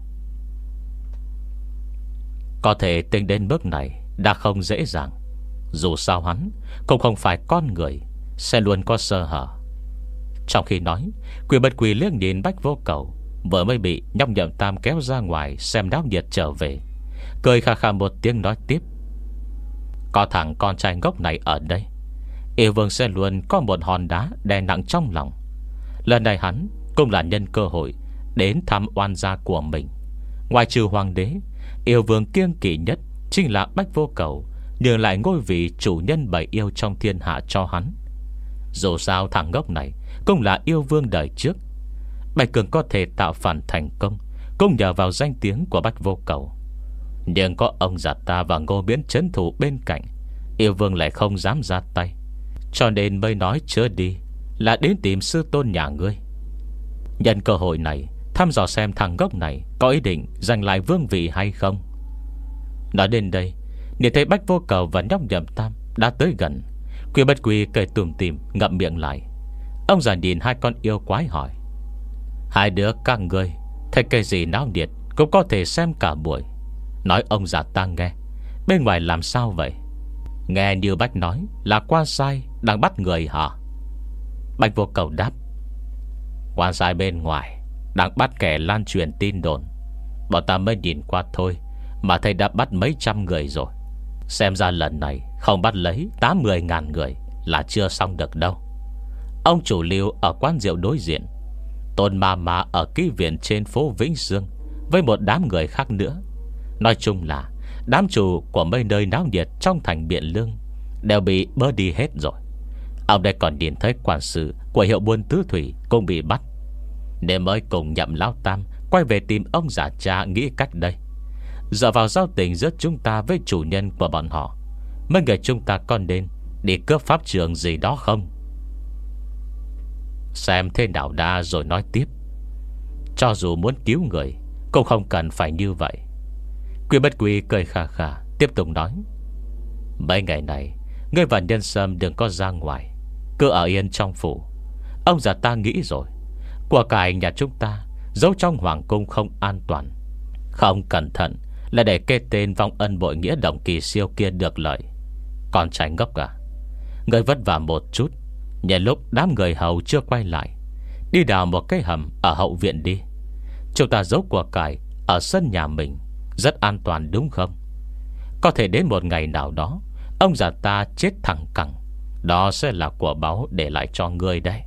Có thể tính đến bước này đã không dễ dàng. Dù sao hắn cũng không phải con người, sẽ luôn có sơ hở. Trong khi nói, Quy Bất Quy liếc nhìn Bách Vô Cầu vừa mới bị nhóc Nhậm Tam kéo ra ngoài xem náo nhiệt trở về, cười khà khà một tiếng nói tiếp: Có thằng con trai ngốc này ở đây, yêu vương sẽ luôn có một hòn đá đè nặng trong lòng. Lần này hắn cũng là nhân cơ hội đến thăm oan gia của mình. Ngoài trừ hoàng đế, yêu vương kiêng kỵ nhất chính là Bách Vô Cầu nhường lại ngôi vị chủ nhân bảy yêu trong thiên hạ cho hắn. Dù sao thằng ngốc này cũng là yêu vương đời trước. Bạch Cường có thể tạo phản thành công cũng nhờ vào danh tiếng của Bách Vô Cầu. Nhưng có ông già ta và Ngô Miễn trấn thủ bên cạnh, Yêu Vương lại không dám ra tay, cho nên mới nói chớ đi, là đến tìm sư tôn nhà ngươi. Nhân cơ hội này thăm dò xem thằng ngốc này có ý định giành lại vương vị hay không. Nói đến đây, nhìn thấy Bách Vô Cầu và nhóc Nhậm Tam đã tới gần, Quy Bất Quy cười tủm tỉm ngậm miệng lại. Ông già nhìn hai con yêu quái hỏi: hai đứa các ngươi thấy cái gì náo nhiệt cũng có thể xem cả buổi. Nói ông già ta nghe, bên ngoài làm sao vậy? Nghe như Bách nói là quan sai đang bắt người hả? Bách Vô Cầu đáp: quan sai bên ngoài đang bắt kẻ lan truyền tin đồn. Bọn ta mới nhìn qua thôi mà thấy đã bắt mấy trăm người rồi. Xem ra lần này không bắt lấy tám mươi ngàn người là chưa xong được đâu. Ông chủ Lưu ở quán rượu đối diện, Tôn Ma Ma ở ký viện trên phố Vĩnh Dương, với một đám người khác nữa. Nói chung là đám chủ của mấy nơi náo nhiệt trong thành Biện Lương đều bị bơ đi hết rồi. Ông đây còn nhìn thấy quản sự của hiệu buôn tứ thủy cũng bị bắt, nên mới cùng Nhậm Lão Tam quay về tìm ông già cha nghĩ cách đây. Dựa vào giao tình giữa chúng ta với chủ nhân của bọn họ, mấy người chúng ta còn nên đi cướp pháp trường gì đó không? Xem thế nào đã rồi nói tiếp. Cho dù muốn cứu người cũng không cần phải như vậy. Quy Bất Quy cười khà khà tiếp tục nói: mấy ngày này ngươi và Nhân Sâm đừng có ra ngoài, cứ ở yên trong phủ. Ông già ta nghĩ rồi, của cải nhà chúng ta giấu trong hoàng cung không an toàn, không cẩn thận là để kê tên vong ân bội nghĩa đồng kỳ siêu kia được lợi. Còn trai ngốc à, ngươi vất vả một chút, nhân lúc đám người hầu chưa quay lại, đi đào một cái hầm ở hậu viện đi. Chúng ta giấu của cải ở sân nhà mình rất an toàn đúng không? Có thể đến một ngày nào đó ông già ta chết thẳng cẳng, đó sẽ là của báu để lại cho ngươi đấy.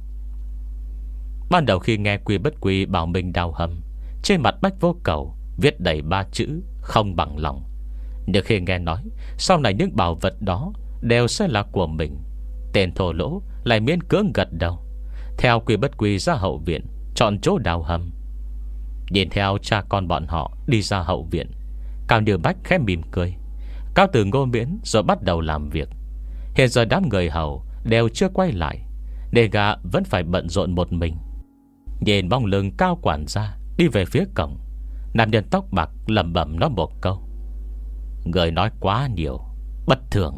Ban đầu khi nghe Quy Bất Quy bảo mình đào hầm, trên mặt Bách Vô Cầu viết đầy ba chữ không bằng lòng. Nhưng khi nghe nói sau này những bảo vật đó đều sẽ là của mình, tên thô lỗ lại miễn cưỡng gật đầu, theo Quy Bất Quy ra hậu viện chọn chỗ đào hầm. Nhìn theo cha con bọn họ đi ra hậu viện, Cao Như Bách khẽ mỉm cười, cáo từ Ngô Miễn rồi bắt đầu làm việc. Hiện giờ đám người hầu đều chưa quay lại, để gã vẫn phải bận rộn một mình. Nhìn bóng lưng Cao quản gia đi về phía cổng, nam nhân tóc bạc lẩm bẩm nói một câu: người nói quá nhiều, bất thường.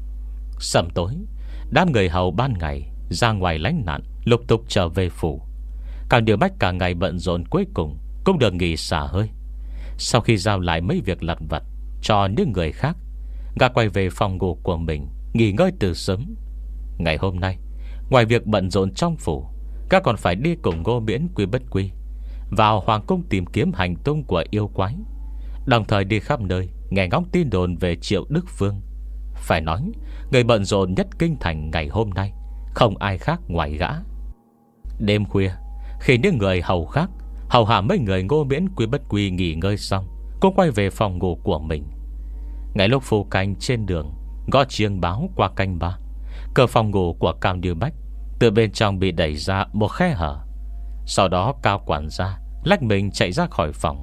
Sầm tối, đám người hầu ban ngày ra ngoài lánh nạn lục tục trở về phủ. Cao Như Bách cả ngày bận rộn cuối cùng cũng được nghỉ xả hơi. Sau khi giao lại mấy việc lặt vặt cho những người khác, gã quay về phòng ngủ của mình nghỉ ngơi từ sớm. Ngày hôm nay, ngoài việc bận rộn trong phủ, gã còn phải đi cùng Ngô Miễn, Quy Bất Quy vào hoàng cung tìm kiếm hành tung của yêu quái, đồng thời đi khắp nơi nghe ngóng tin đồn về Triệu Đức Phương. Phải nói, người bận rộn nhất kinh thành ngày hôm nay không ai khác ngoài gã. Đêm khuya, khi những người hầu khác hầu hạ mấy người Ngô Miễn, Quy Bất Quy nghỉ ngơi xong, cũng quay về phòng ngủ của mình. Ngay lúc phu canh trên đường gõ chiêng báo qua canh ba, cửa phòng ngủ của Cao Như Bách từ bên trong bị đẩy ra một khe hở. Sau đó Cao quản gia lách mình chạy ra khỏi phòng.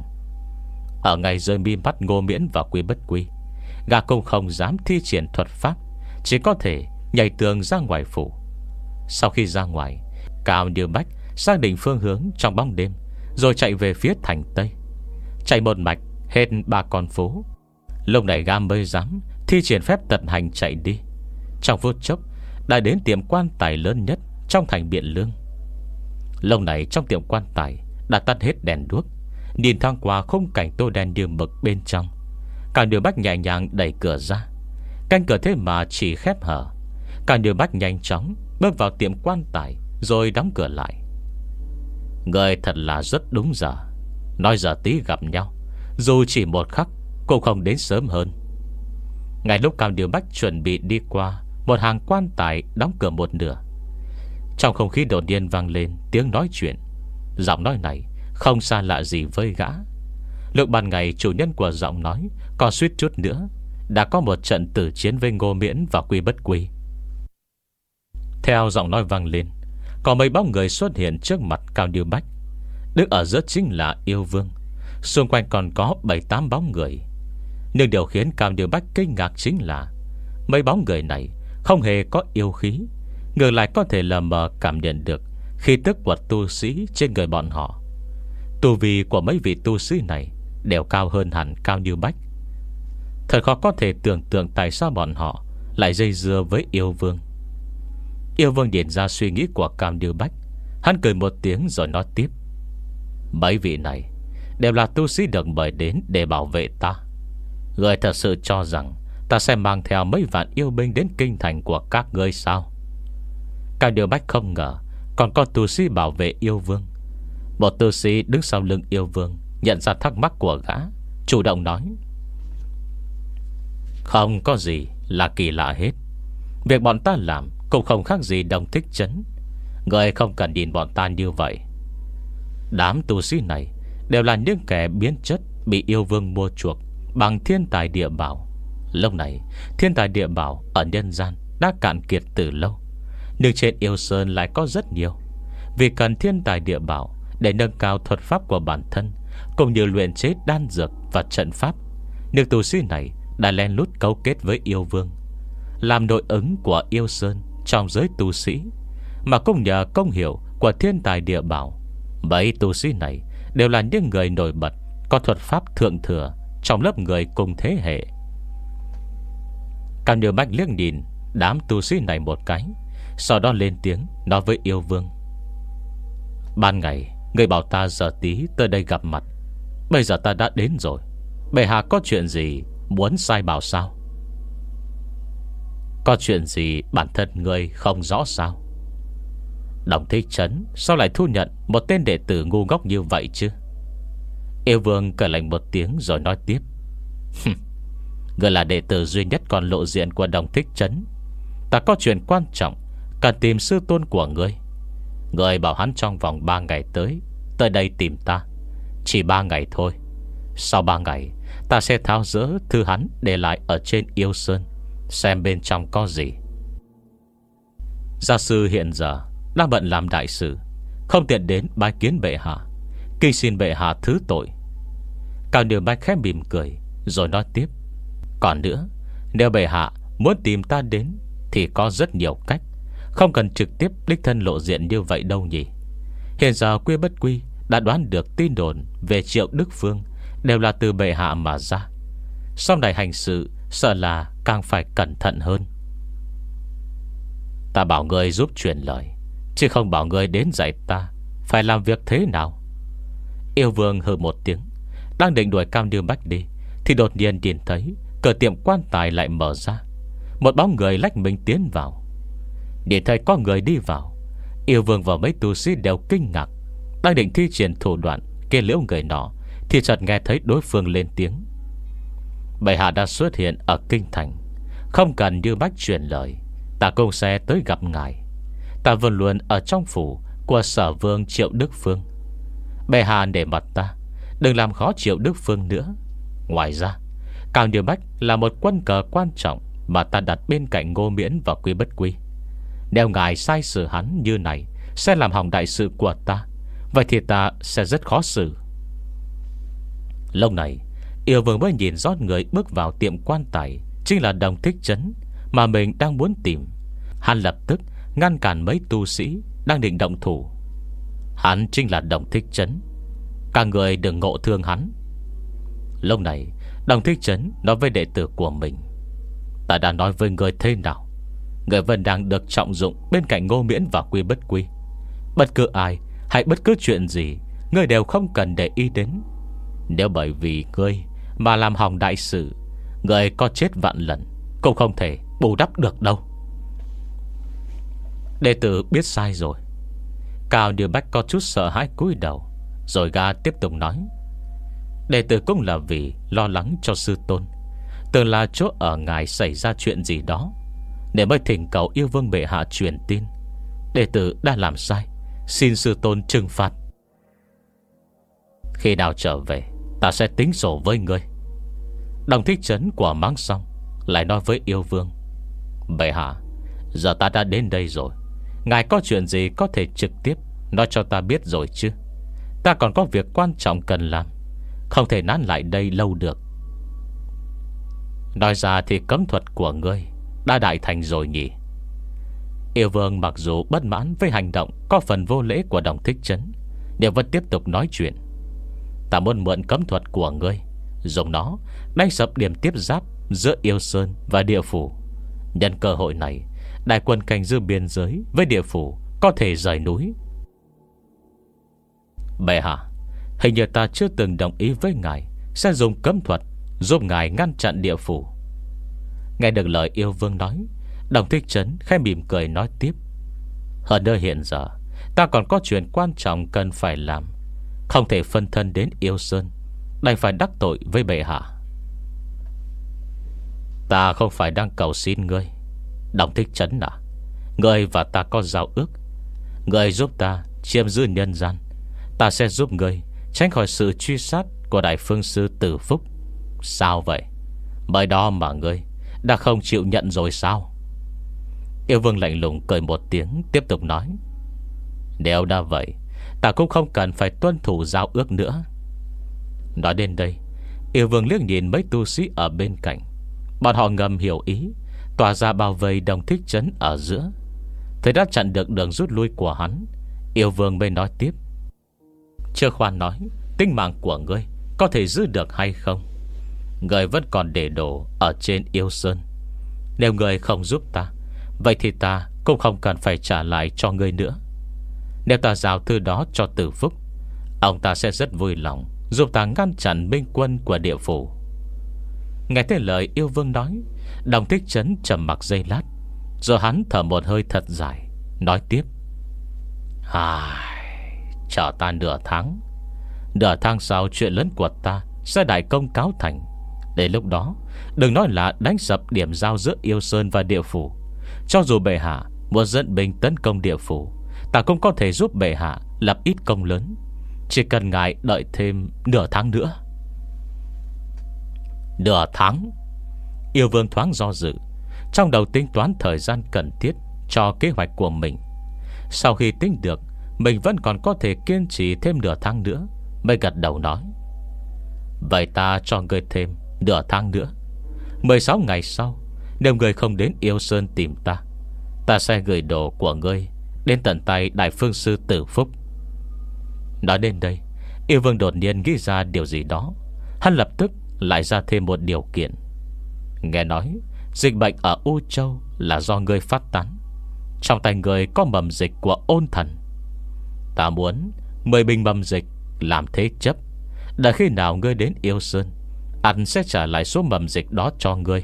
Ở ngay dưới mi mắt Ngô Miễn và Quy Bất Quy, gã cũng không dám thi triển thuật pháp, chỉ có thể nhảy tường ra ngoài phủ. Sau khi ra ngoài, Cao Như Bách xác định phương hướng trong bóng đêm, rồi chạy về phía thành Tây, chạy một mạch hết ba con phố. Lúc này gã mới dám thi triển phép tận hành chạy đi. Trong phút chốc đã đến tiệm quan tài lớn nhất trong thành Biện Lương. Lúc này trong tiệm quan tài đã tắt hết đèn đuốc. Nhìn thoáng qua khung cảnh tô đen như mực bên trong, Cao Như Bách nhẹ nhàng đẩy cửa ra. Cánh cửa thế mà chỉ khép hở. Cao Như Bách nhanh chóng bước vào tiệm quan tài rồi đóng cửa lại. Người thật là rất đúng giờ. Nói giờ tí gặp nhau, dù chỉ một khắc cũng không đến sớm hơn. Ngay lúc Cao Như Bách chuẩn bị đi qua một hàng quan tài đóng cửa một nửa, trong không khí đột nhiên vang lên tiếng nói chuyện. Giọng nói này không xa lạ gì với gã. Lúc ban ngày chủ nhân của giọng nói còn suýt chút nữa đã có một trận tử chiến với Ngô Miễn và Quy Bất Quy. Theo giọng nói vang lên, có mấy bóng người xuất hiện trước mặt Cao Như Bách. Đứng ở giữa chính là yêu vương. Xung quanh còn có bảy tám bóng người. Nhưng điều khiến Cao Như Bách kinh ngạc chính là mấy bóng người này không hề có yêu khí, ngược lại có thể lờ mờ cảm nhận được khí tức của tu sĩ trên người bọn họ. Tu vi của mấy vị tu sĩ này đều cao hơn hẳn Cao Như Bách. Thật khó có thể tưởng tượng tại sao bọn họ lại dây dưa với yêu vương. Yêu vương điền ra suy nghĩ của Cao Như Bách. Hắn cười một tiếng rồi nói tiếp: mấy vị này đều là tu sĩ được mời đến để bảo vệ ta. Người thật sự cho rằng ta sẽ mang theo mấy vạn yêu binh đến kinh thành của các ngươi sao? Cao Như Bách không ngờ còn có tu sĩ bảo vệ yêu vương. Một tu sĩ đứng sau lưng yêu vương nhận ra thắc mắc của gã, chủ động nói: không có gì là kỳ lạ hết. Việc bọn ta làm cũng không khác gì Đồng Thích Trấn. Người không cần nhìn bọn ta như vậy. Đám tu sĩ này đều là những kẻ biến chất bị yêu vương mua chuộc bằng thiên tài địa bảo. Lúc này thiên tài địa bảo ở nhân gian đã cạn kiệt từ lâu, nhưng trên yêu sơn lại có rất nhiều. Vì cần thiên tài địa bảo để nâng cao thuật pháp của bản thân, cũng như luyện chế đan dược và trận pháp, những tu sĩ này đã len lút cấu kết với yêu vương, làm nội ứng của yêu sơn trong giới tu sĩ. Mà cũng nhờ công hiệu của thiên tài địa bảo, mấy tu sĩ này đều là những người nổi bật, có thuật pháp thượng thừa trong lớp người cùng thế hệ. Cao Như Bách liếc nhìn đám tu sĩ này một cái, sau đó lên tiếng nói với yêu vương: ban ngày người bảo ta giờ tí tới đây gặp mặt, bây giờ ta đã đến rồi. Bệ hạ có chuyện gì muốn sai bảo sao? Có chuyện gì bản thân ngươi không rõ sao? Đồng Thích Trấn sao lại thu nhận một tên đệ tử ngu ngốc như vậy chứ? Yêu vương cười lạnh một tiếng rồi nói tiếp: ngươi là đệ tử duy nhất còn lộ diện của Đồng Thích Trấn. Ta có chuyện quan trọng cần tìm sư tôn của ngươi. Ngươi bảo hắn trong vòng ba ngày tới Tới đây tìm ta. Chỉ ba ngày thôi. Sau ba ngày ta sẽ tháo dỡ thư hắn để lại ở trên yêu sơn, xem bên trong có gì. Gia sư hiện giờ đang bận làm đại sự, không tiện đến bái kiến bệ hạ, kinh xin bệ hạ thứ tội. Cao Như Bách khẽ mỉm cười rồi nói tiếp: còn nữa, nếu bệ hạ muốn tìm ta đến thì có rất nhiều cách, không cần trực tiếp đích thân lộ diện như vậy đâu nhỉ. Hiện giờ Quy Bất Quy đã đoán được tin đồn về Triệu Đức Phương đều là từ bệ hạ mà ra. Sau này hành sự sợ là càng phải cẩn thận hơn. Ta bảo ngươi giúp truyền lời, chứ không bảo ngươi đến dạy ta phải làm việc thế nào. Yêu vương hừ một tiếng, đang định đuổi Cao Như Bách đi thì đột nhiên nhìn thấy cửa tiệm quan tài lại mở ra. Một bóng người lách mình tiến vào. Nhìn thấy có người đi vào, yêu vương và mấy tu sĩ đều kinh ngạc. Đang định thi triển thủ đoạn kết liễu người nọ thì chợt nghe thấy đối phương lên tiếng: bệ hạ đã xuất hiện ở kinh thành, không cần Như Bách truyền lời, ta cũng sẽ tới gặp ngài. Ta vẫn luôn ở trong phủ của sở vương Triệu Đức Phương. Bệ hạ để mặt ta, đừng làm khó Triệu Đức Phương nữa. Ngoài ra, Cao Như Bách là một quân cờ quan trọng mà ta đặt bên cạnh Ngô Miễn và Quy Bất Quy. Nếu ngài sai xử hắn như này sẽ làm hỏng đại sự của ta, vậy thì ta sẽ rất khó xử. Lúc này yêu vương mới nhìn rõ người bước vào tiệm quan tài chính là Đồng Thích Trấn mà mình đang muốn tìm. Hắn lập tức ngăn cản mấy tu sĩ đang định động thủ. Hắn chính là Đồng Thích Trấn, cả người đừng ngộ thương hắn. Lúc này Đồng Thích Trấn nói với đệ tử của mình: ta đã nói với người thế nào, người vẫn đang được trọng dụng bên cạnh Ngô Miễn và Quy Bất Quy. Bất cứ ai hay bất cứ chuyện gì ngươi đều không cần để ý đến. Nếu bởi vì ngươi mà làm hỏng đại sự, ngươi có chết vạn lần cũng không thể bù đắp được đâu. Đệ tử biết sai rồi. Cao Như Bách có chút sợ hãi cúi đầu, rồi gã tiếp tục nói: đệ tử cũng là vì lo lắng cho sư tôn, tưởng là chỗ ở ngài xảy ra chuyện gì đó, để mới thỉnh cầu yêu vương bệ hạ truyền tin. Đệ tử đã làm sai, xin sư tôn trừng phạt. Khi nào trở về ta sẽ tính sổ với ngươi. Đồng Thích Trấn quả mắng xong lại nói với yêu vương: bệ hạ, giờ ta đã đến đây rồi, ngài có chuyện gì có thể trực tiếp nói cho ta biết rồi chứ. Ta còn có việc quan trọng cần làm, không thể nán lại đây lâu được. Nói ra thì cấm thuật của ngươi đã đại thành rồi nhỉ? Yêu vương mặc dù bất mãn với hành động có phần vô lễ của Đồng Thích Trấn, nhưng vẫn tiếp tục nói chuyện. Ta muốn mượn cấm thuật của ngươi, dùng nó đánh sập điểm tiếp giáp giữa Yêu Sơn và địa phủ. Nhân cơ hội này, đại quân canh giữ biên giới với địa phủ có thể rời núi. Bệ hạ, hình như ta chưa từng đồng ý với ngài sẽ dùng cấm thuật giúp ngài ngăn chặn địa phủ. Nghe được lời yêu vương nói, Đồng Thích Trấn khẽ mỉm cười nói tiếp: hơn nữa hiện giờ ta còn có chuyện quan trọng cần phải làm, không thể phân thân đến Yêu Sơn, đành phải đắc tội với bệ hạ. Ta không phải đang cầu xin ngươi, Đồng Thích Trấn à. Ngươi và ta có giao ước, ngươi giúp ta chiếm giữ nhân gian, ta sẽ giúp ngươi tránh khỏi sự truy sát của Đại Phương Sư Tử Phúc. Sao vậy? Bởi đó mà ngươi đã không chịu nhận rồi sao? Yêu vương lạnh lùng cười một tiếng, tiếp tục nói: nếu đã vậy, ta cũng không cần phải tuân thủ giao ước nữa. Nói đến đây, yêu vương liếc nhìn mấy tu sĩ ở bên cạnh. Bọn họ ngầm hiểu ý, tỏa ra bao vây Đồng Thích Trấn ở giữa. Thấy đã chặn được đường rút lui của hắn, yêu vương mới nói tiếp: chưa khoan nói tính mạng của ngươi có thể giữ được hay không, ngươi vẫn còn để đồ ở trên Yêu Sơn. Nếu ngươi không giúp ta, vậy thì ta cũng không cần phải trả lại cho ngươi nữa. Nếu ta giao thư đó cho Tử Phúc, ông ta sẽ rất vui lòng giúp ta ngăn chặn binh quân của địa phủ. Nghe thấy lời yêu vương nói, Đồng Thích Trấn trầm mặc giây lát, rồi hắn thở một hơi thật dài, nói tiếp: Ai, chờ ta nửa tháng. Nửa tháng sau chuyện lớn của ta sẽ đại công cáo thành. Đến lúc đó, đừng nói là đánh sập điểm giao giữa Yêu Sơn và địa phủ, cho dù bệ hạ muốn dẫn binh tấn công địa phủ, ta cũng có thể giúp bệ hạ lập ít công lớn. Chỉ cần ngài đợi thêm nửa tháng nữa. Nửa tháng? Yêu vương thoáng do dự, trong đầu tính toán thời gian cần thiết cho kế hoạch của mình. Sau khi tính được mình vẫn còn có thể kiên trì thêm nửa tháng nữa, mới gật đầu nói: vậy ta cho ngươi thêm nửa tháng nữa. Mười sáu ngày sau, nếu ngươi không đến Yêu Sơn tìm ta, ta sẽ gửi đồ của ngươi đến tận tay Đại Phương Sư Tử Phúc. Nói đến đây, yêu vương đột nhiên nghĩ ra điều gì đó. Hắn lập tức lại ra thêm một điều kiện. Nghe nói dịch bệnh ở U Châu là do ngươi phát tán. Trong tay ngươi có mầm dịch của ôn thần. Ta muốn mười bình mầm dịch làm thế chấp, để khi nào ngươi đến Yêu Sơn, anh sẽ trả lại số mầm dịch đó cho ngươi.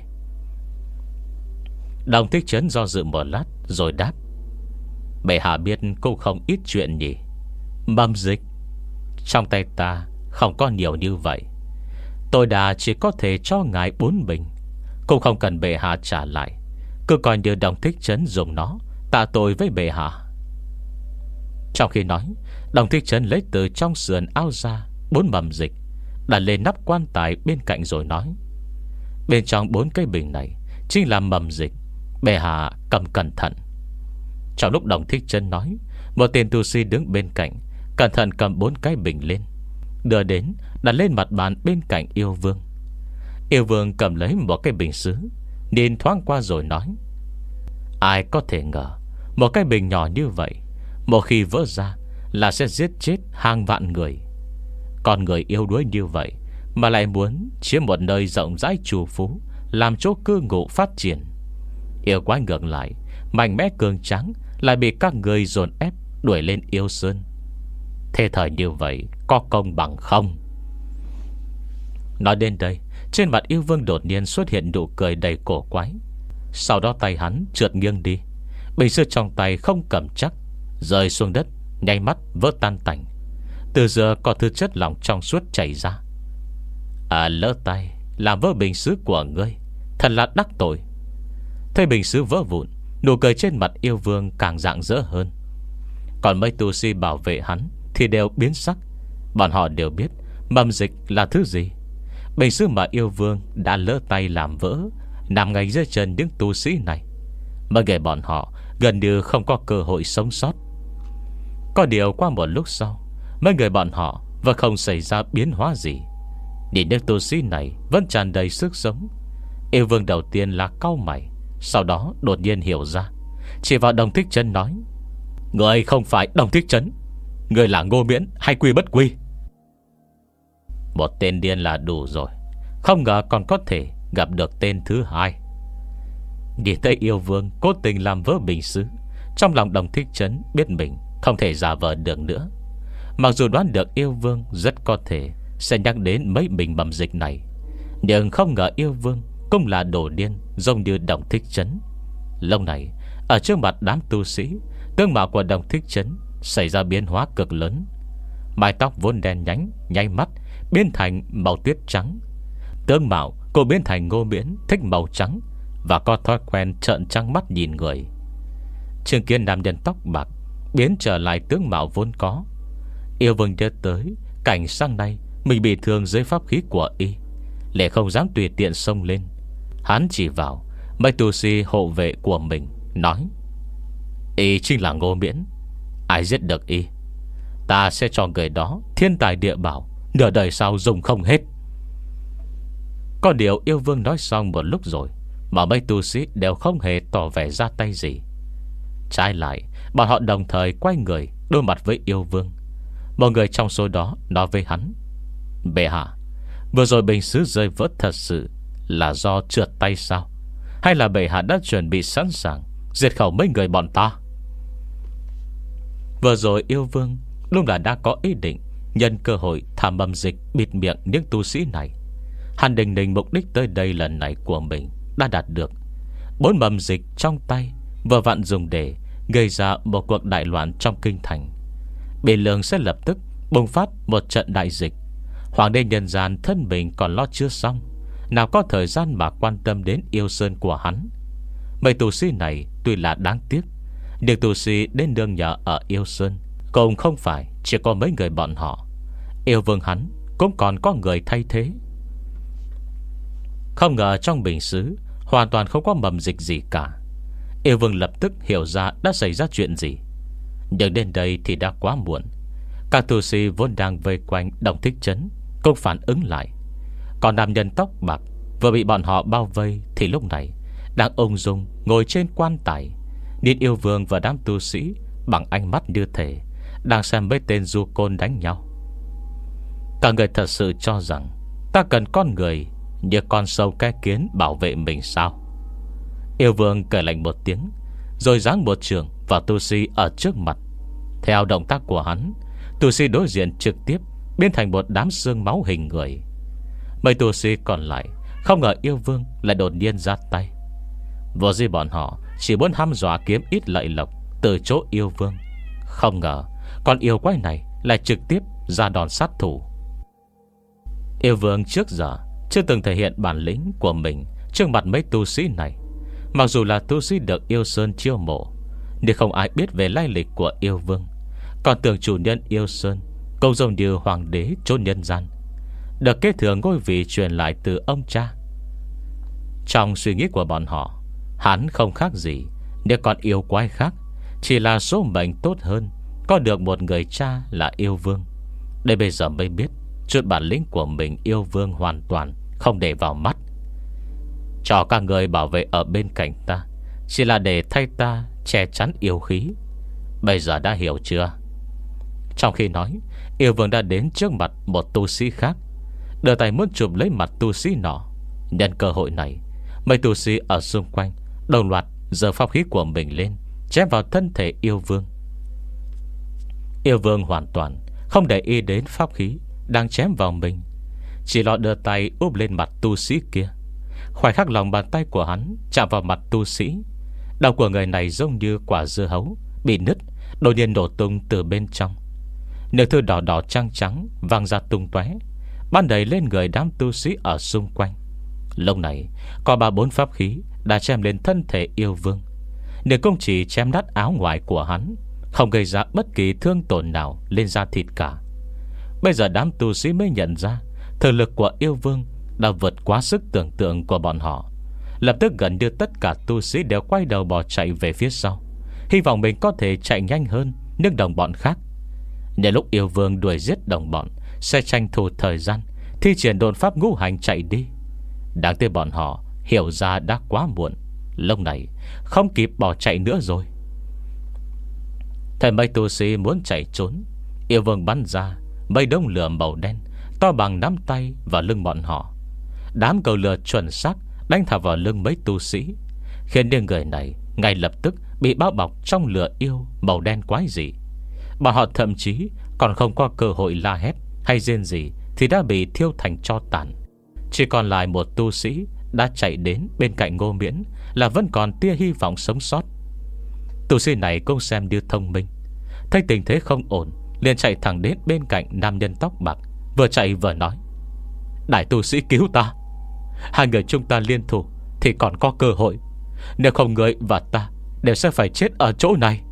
Đồng Thích Trấn do dự một lát rồi đáp: bệ hạ biết cũng không ít chuyện nhỉ. Mầm dịch trong tay ta không có nhiều như vậy. Tôi đã chỉ có thể cho ngài bốn bình, cũng không cần bệ hạ trả lại. Cứ coi như Đồng Thích Trấn dùng nó tạ tội với bệ hạ. Trong khi nói, Đồng Thích Trấn lấy từ trong sườn áo ra bốn mầm dịch, đặt lên nắp quan tài bên cạnh rồi nói: bên trong bốn cái bình này chính là mầm dịch, bệ hạ cầm cẩn thận. Trong lúc Đồng Thích Trấn nói, một tên tu sĩ đứng bên cạnh cẩn thận cầm bốn cái bình lên, đưa đến đặt lên mặt bàn bên cạnh yêu vương. Yêu vương cầm lấy một cái bình sứ, nhìn thoáng qua rồi nói: ai có thể ngờ một cái bình nhỏ như vậy, một khi vỡ ra là sẽ giết chết hàng vạn người. Con người yếu đuối như vậy mà lại muốn chiếm một nơi rộng rãi trù phú làm chỗ cư ngụ phát triển. Yêu quái ngược lại mạnh mẽ cường tráng, lại bị các người dồn ép đuổi lên Yêu Sơn. Thế thời như vậy có công bằng không? Nói đến đây, trên mặt yêu vương đột nhiên xuất hiện nụ cười đầy cổ quái. Sau đó tay hắn trượt nghiêng đi, bình sứ trong tay không cầm chắc, rơi xuống đất, nháy mắt vỡ tan tành. Từ giờ có thứ chất lỏng trong suốt chảy ra. À, lỡ tay làm vỡ bình sứ của ngươi, thật là đắc tội. Thấy bình sứ vỡ vụn, nụ cười trên mặt yêu vương càng rạng rỡ hơn. Còn mấy tu sĩ bảo vệ hắn thì đều biến sắc. Bọn họ đều biết mầm dịch là thứ gì. Bình sứ mà yêu vương đã lỡ tay làm vỡ nằm ngay dưới chân những tu sĩ này, mà để bọn họ gần như không có cơ hội sống sót. Có điều qua một lúc sau, mấy người bọn họ vẫn không xảy ra biến hóa gì. Nhìn những tu sĩ này vẫn tràn đầy sức sống. Yêu vương đầu tiên là cau mày, sau đó đột nhiên hiểu ra, chỉ vào Đồng Thích Trấn nói: người không phải Đồng Thích Trấn, người là Ngô Miễn hay Quy Bất Quy? Một tên điên là đủ rồi, không ngờ còn có thể gặp được tên thứ hai. Nhìn thấy yêu vương cố tình làm vỡ bình xứ, trong lòng Đồng Thích Trấn biết mình không thể giả vờ được nữa. Mặc dù đoán được yêu vương rất có thể sẽ nhắc đến mấy bình mầm dịch này, nhưng không ngờ yêu vương cũng là đồ điên giống như Đồng Thích Trấn. Lúc này ở trước mặt đám tu sĩ, tướng mạo của Đồng Thích Trấn xảy ra biến hóa cực lớn. Mái tóc vốn đen nhánh nháy mắt biến thành màu tuyết trắng. Tướng mạo cô biến thành Ngô Miễn thích màu trắng, và có thói quen trợn trắng mắt nhìn người. Chứng kiến nam nhân tóc bạc biến trở lại tướng mạo vốn có, yêu vương nhớ tới cảnh sáng nay mình bị thương dưới pháp khí của y, lẽ không dám tùy tiện xông lên. Hắn chỉ vào mấy tu sĩ hộ vệ của mình nói: y chính là Ngô Miễn. Ai giết được y, ta sẽ cho người đó thiên tài địa bảo, nửa đời sau dùng không hết. Có điều yêu vương nói xong một lúc rồi mà mấy tu sĩ đều không hề tỏ vẻ ra tay gì. Trái lại, bọn họ đồng thời quay người đối mặt với yêu vương. Một người trong số đó nói với hắn: bệ hạ, vừa rồi bình sứ rơi vỡ thật sự là do trượt tay sao? Hay là bệ hạ đã chuẩn bị sẵn sàng diệt khẩu mấy người bọn ta? Vừa rồi yêu vương đúng là đã có ý định nhân cơ hội thả mầm dịch bịt miệng những tu sĩ này. Hắn định định mục đích tới đây lần này của mình đã đạt được. Bốn mầm dịch trong tay vừa vặn dùng để gây ra một cuộc đại loạn trong kinh thành. Bỉ Lương sẽ lập tức bùng phát một trận đại dịch. Hoàng đế nhân gian thân mình còn lo chưa xong, nào có thời gian mà quan tâm đến yêu sơn của hắn. Mấy tu sĩ này tuy là đáng tiếc, nhưng tu sĩ đến nương nhờ ở yêu sơn cũng không phải chỉ có mấy người bọn họ. Yêu vương hắn cũng còn có người thay thế. Không ngờ trong bình xứ hoàn toàn không có mầm dịch gì cả. Yêu vương lập tức hiểu ra đã xảy ra chuyện gì. Nhưng đến đây thì đã quá muộn. Các tu sĩ vốn đang vây quanh Đồng Thích Trấn cũng phản ứng lại. Còn nam nhân tóc bạc vừa bị bọn họ bao vây thì lúc này đang ung dung ngồi trên quan tài, nhìn yêu vương và đám tu sĩ bằng ánh mắt như thể đang xem mấy tên du côn đánh nhau. Cả người thật sự cho rằng ta cần con người như con sâu cái kiến bảo vệ mình sao? Yêu vương cười lạnh một tiếng, rồi giáng một trường vào tu sĩ ở trước mặt. Theo động tác của hắn, tu sĩ đối diện trực tiếp biến thành một đám xương máu hình người. Mấy tu sĩ còn lại không ngờ yêu vương lại đột nhiên ra tay. Vô gì bọn họ chỉ muốn hăm dọa kiếm ít lợi lộc từ chỗ yêu vương, không ngờ con yêu quái này lại trực tiếp ra đòn sát thủ. Yêu vương trước giờ chưa từng thể hiện bản lĩnh của mình trước mặt mấy tu sĩ này. Mặc dù là tu sĩ được yêu sơn chiêu mộ, nhưng không ai biết về lai lịch của yêu vương, còn tưởng chủ nhân yêu sơn cũng giống như hoàng đế chốn nhân gian, được kế thừa ngôi vị truyền lại từ ông cha. Trong suy nghĩ của bọn họ, hắn không khác gì nếu còn yêu quái khác, chỉ là số mệnh tốt hơn có được một người cha là yêu vương. Đây bây giờ mới biết chút bản lĩnh của mình yêu vương hoàn toàn không để vào mắt. Cho các người bảo vệ ở bên cạnh ta chỉ là để thay ta che chắn yêu khí. Bây giờ đã hiểu chưa? Trong khi nói, yêu vương đã đến trước mặt một tu sĩ khác, đưa tay muốn chụp lấy mặt tu sĩ nọ. Nhân cơ hội này, mấy tu sĩ ở xung quanh đồng loạt giơ pháp khí của mình lên, chém vào thân thể yêu vương. Yêu vương hoàn toàn không để ý đến pháp khí đang chém vào mình, chỉ lo đưa tay úp lên mặt tu sĩ kia. Khoảnh khắc lòng bàn tay của hắn chạm vào mặt tu sĩ, đầu của người này giống như quả dưa hấu bị nứt, đột nhiên nổ tung từ bên trong. Nước thứ đỏ đỏ trắng trắng văng ra tung tóe, bắn đầy lên người đám tu sĩ ở xung quanh. Lúc này có ba bốn pháp khí đã chém lên thân thể yêu vương, nhưng cũng chỉ chém nát áo ngoài của hắn, không gây ra bất kỳ thương tổn nào lên da thịt cả. Bây giờ đám tu sĩ mới nhận ra thực lực của yêu vương đã vượt quá sức tưởng tượng của bọn họ. Lập tức gần như tất cả tu sĩ đều quay đầu bỏ chạy về phía sau, hy vọng mình có thể chạy nhanh hơn những đồng bọn khác. Để lúc yêu vương đuổi giết đồng bọn, sẽ tranh thủ thời gian thi triển đồn pháp ngũ hành chạy đi. Đáng tiếc bọn họ hiểu ra đã quá muộn. Lúc này không kịp bỏ chạy nữa rồi. Thấy mấy tu sĩ muốn chạy trốn, yêu vương bắn ra mấy đống lửa màu đen to bằng nắm tay vào lưng bọn họ. Đám cầu lửa chuẩn xác đánh thẳng vào lưng mấy tu sĩ, khiến những người này ngay lập tức bị bao bọc trong lửa yêu màu đen quái dị. Bọn họ thậm chí còn không có cơ hội la hét hay rên gì thì đã bị thiêu thành tro tàn. Chỉ còn lại một tu sĩ đã chạy đến bên cạnh Ngô Miễn là vẫn còn tia hy vọng sống sót. Tu sĩ này cũng xem như thông minh, thấy tình thế không ổn, liền chạy thẳng đến bên cạnh nam nhân tóc bạc, vừa chạy vừa nói: đại tu sĩ cứu ta, hai người chúng ta liên thủ thì còn có cơ hội, nếu không người và ta đều sẽ phải chết ở chỗ này.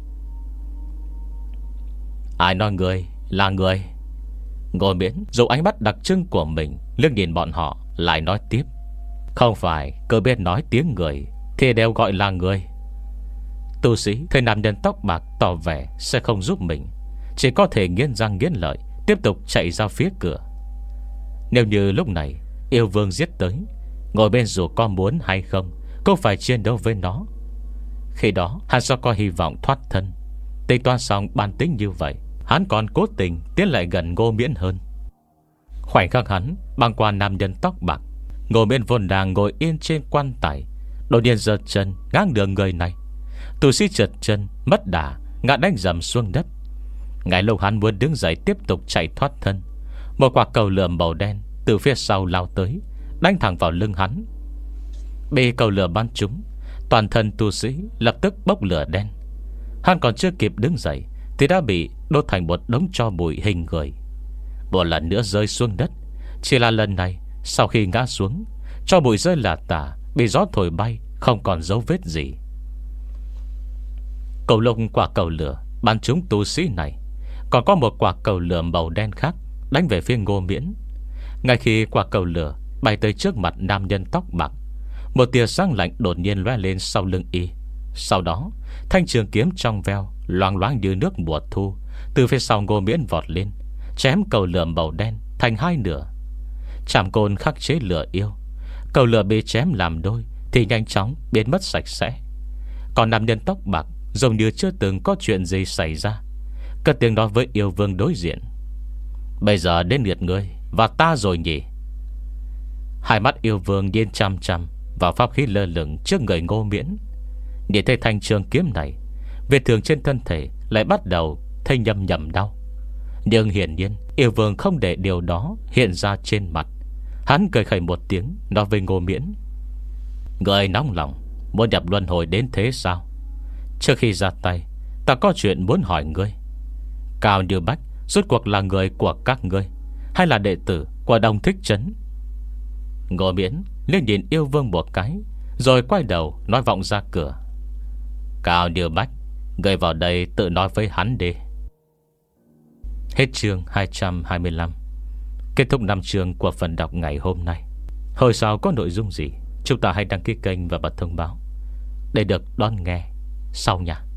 Ai nói người là người? Ngô Miễn dùng ánh mắt đặc trưng của mình liếc nhìn bọn họ, lại nói tiếp: không phải cứ biết nói tiếng người thì đều gọi là người. Tu sĩ thấy nam nhân tóc bạc tỏ vẻ sẽ không giúp mình, chỉ có thể nghiến răng nghiến lợi tiếp tục chạy ra phía cửa. Nếu như lúc này yêu vương giết tới, ngồi bên dù có muốn hay không cũng phải chiến đấu với nó. Khi đó hắn sẽ có hy vọng thoát thân. Tính toán xong bản tính như vậy, hắn còn cố tình tiến lại gần Ngô Miễn hơn. Khoảnh khắc hắn băng qua nam nhân tóc bạc, Ngô Miễn vốn đang ngồi yên trên quan tài, đột nhiên giơ chân ngang đường người này. Tu sĩ trượt chân mất đà, ngã đánh dầm xuống đất. Ngay lúc hắn muốn đứng dậy tiếp tục chạy thoát thân, một quả cầu lửa màu đen từ phía sau lao tới, đánh thẳng vào lưng hắn. Bị cầu lửa bắn trúng, toàn thân tu sĩ lập tức bốc lửa đen. Hắn còn chưa kịp đứng dậy thì đã bị đốt thành một đống tro bụi hình người. Một lần nữa rơi xuống đất. Chỉ là lần này sau khi ngã xuống, tro bụi rơi là tả, bị gió thổi bay, không còn dấu vết gì. Cầu lông quả cầu lửa bắn trúng tu sĩ này, còn có một quả cầu lửa màu đen khác đánh về phía Ngô Miễn. Ngay khi quả cầu lửa bay tới trước mặt nam nhân tóc bạc, một tia sáng lạnh đột nhiên lóe lên sau lưng y. Sau đó thanh trường kiếm trong veo loang loáng như nước mùa thu từ phía sau Ngô Miễn vọt lên, chém cầu lửa màu đen thành hai nửa. Trảm côn khắc chế lửa yêu, cầu lửa bị chém làm đôi thì nhanh chóng biến mất sạch sẽ. Còn nam nhân tóc bạc giống như chưa từng có chuyện gì xảy ra, cất tiếng nói với yêu vương đối diện: bây giờ đến lượt ngươi và ta rồi nhỉ? Hai mắt yêu vương nhìn chăm chăm vào pháp khí lơ lửng trước người Ngô Miễn. Nhìn thấy thanh trường kiếm này, vết thương trên thân thể lại bắt đầu thấy nhầm nhầm đau. Nhưng hiển nhiên yêu vương không để điều đó hiện ra trên mặt. Hắn cười khẩy một tiếng, nói với Ngô Miễn: người nóng lòng muốn nhập luân hồi đến thế sao? Trước khi ra tay, ta có chuyện muốn hỏi ngươi. Cao Như Bách rốt cuộc là người của các ngươi hay là đệ tử của Đông Thích Trấn? Ngô Miễn lên nhìn yêu vương một cái, rồi quay đầu nói vọng ra cửa: Cao Như Bách, ngươi vào đây tự nói với hắn đi. Hết chương hai trăm hai mươi lăm. Kết thúc năm chương của phần đọc ngày hôm nay. Hồi sau có nội dung gì, chúng ta hãy đăng ký kênh và bật thông báo để được đón nghe sau nha.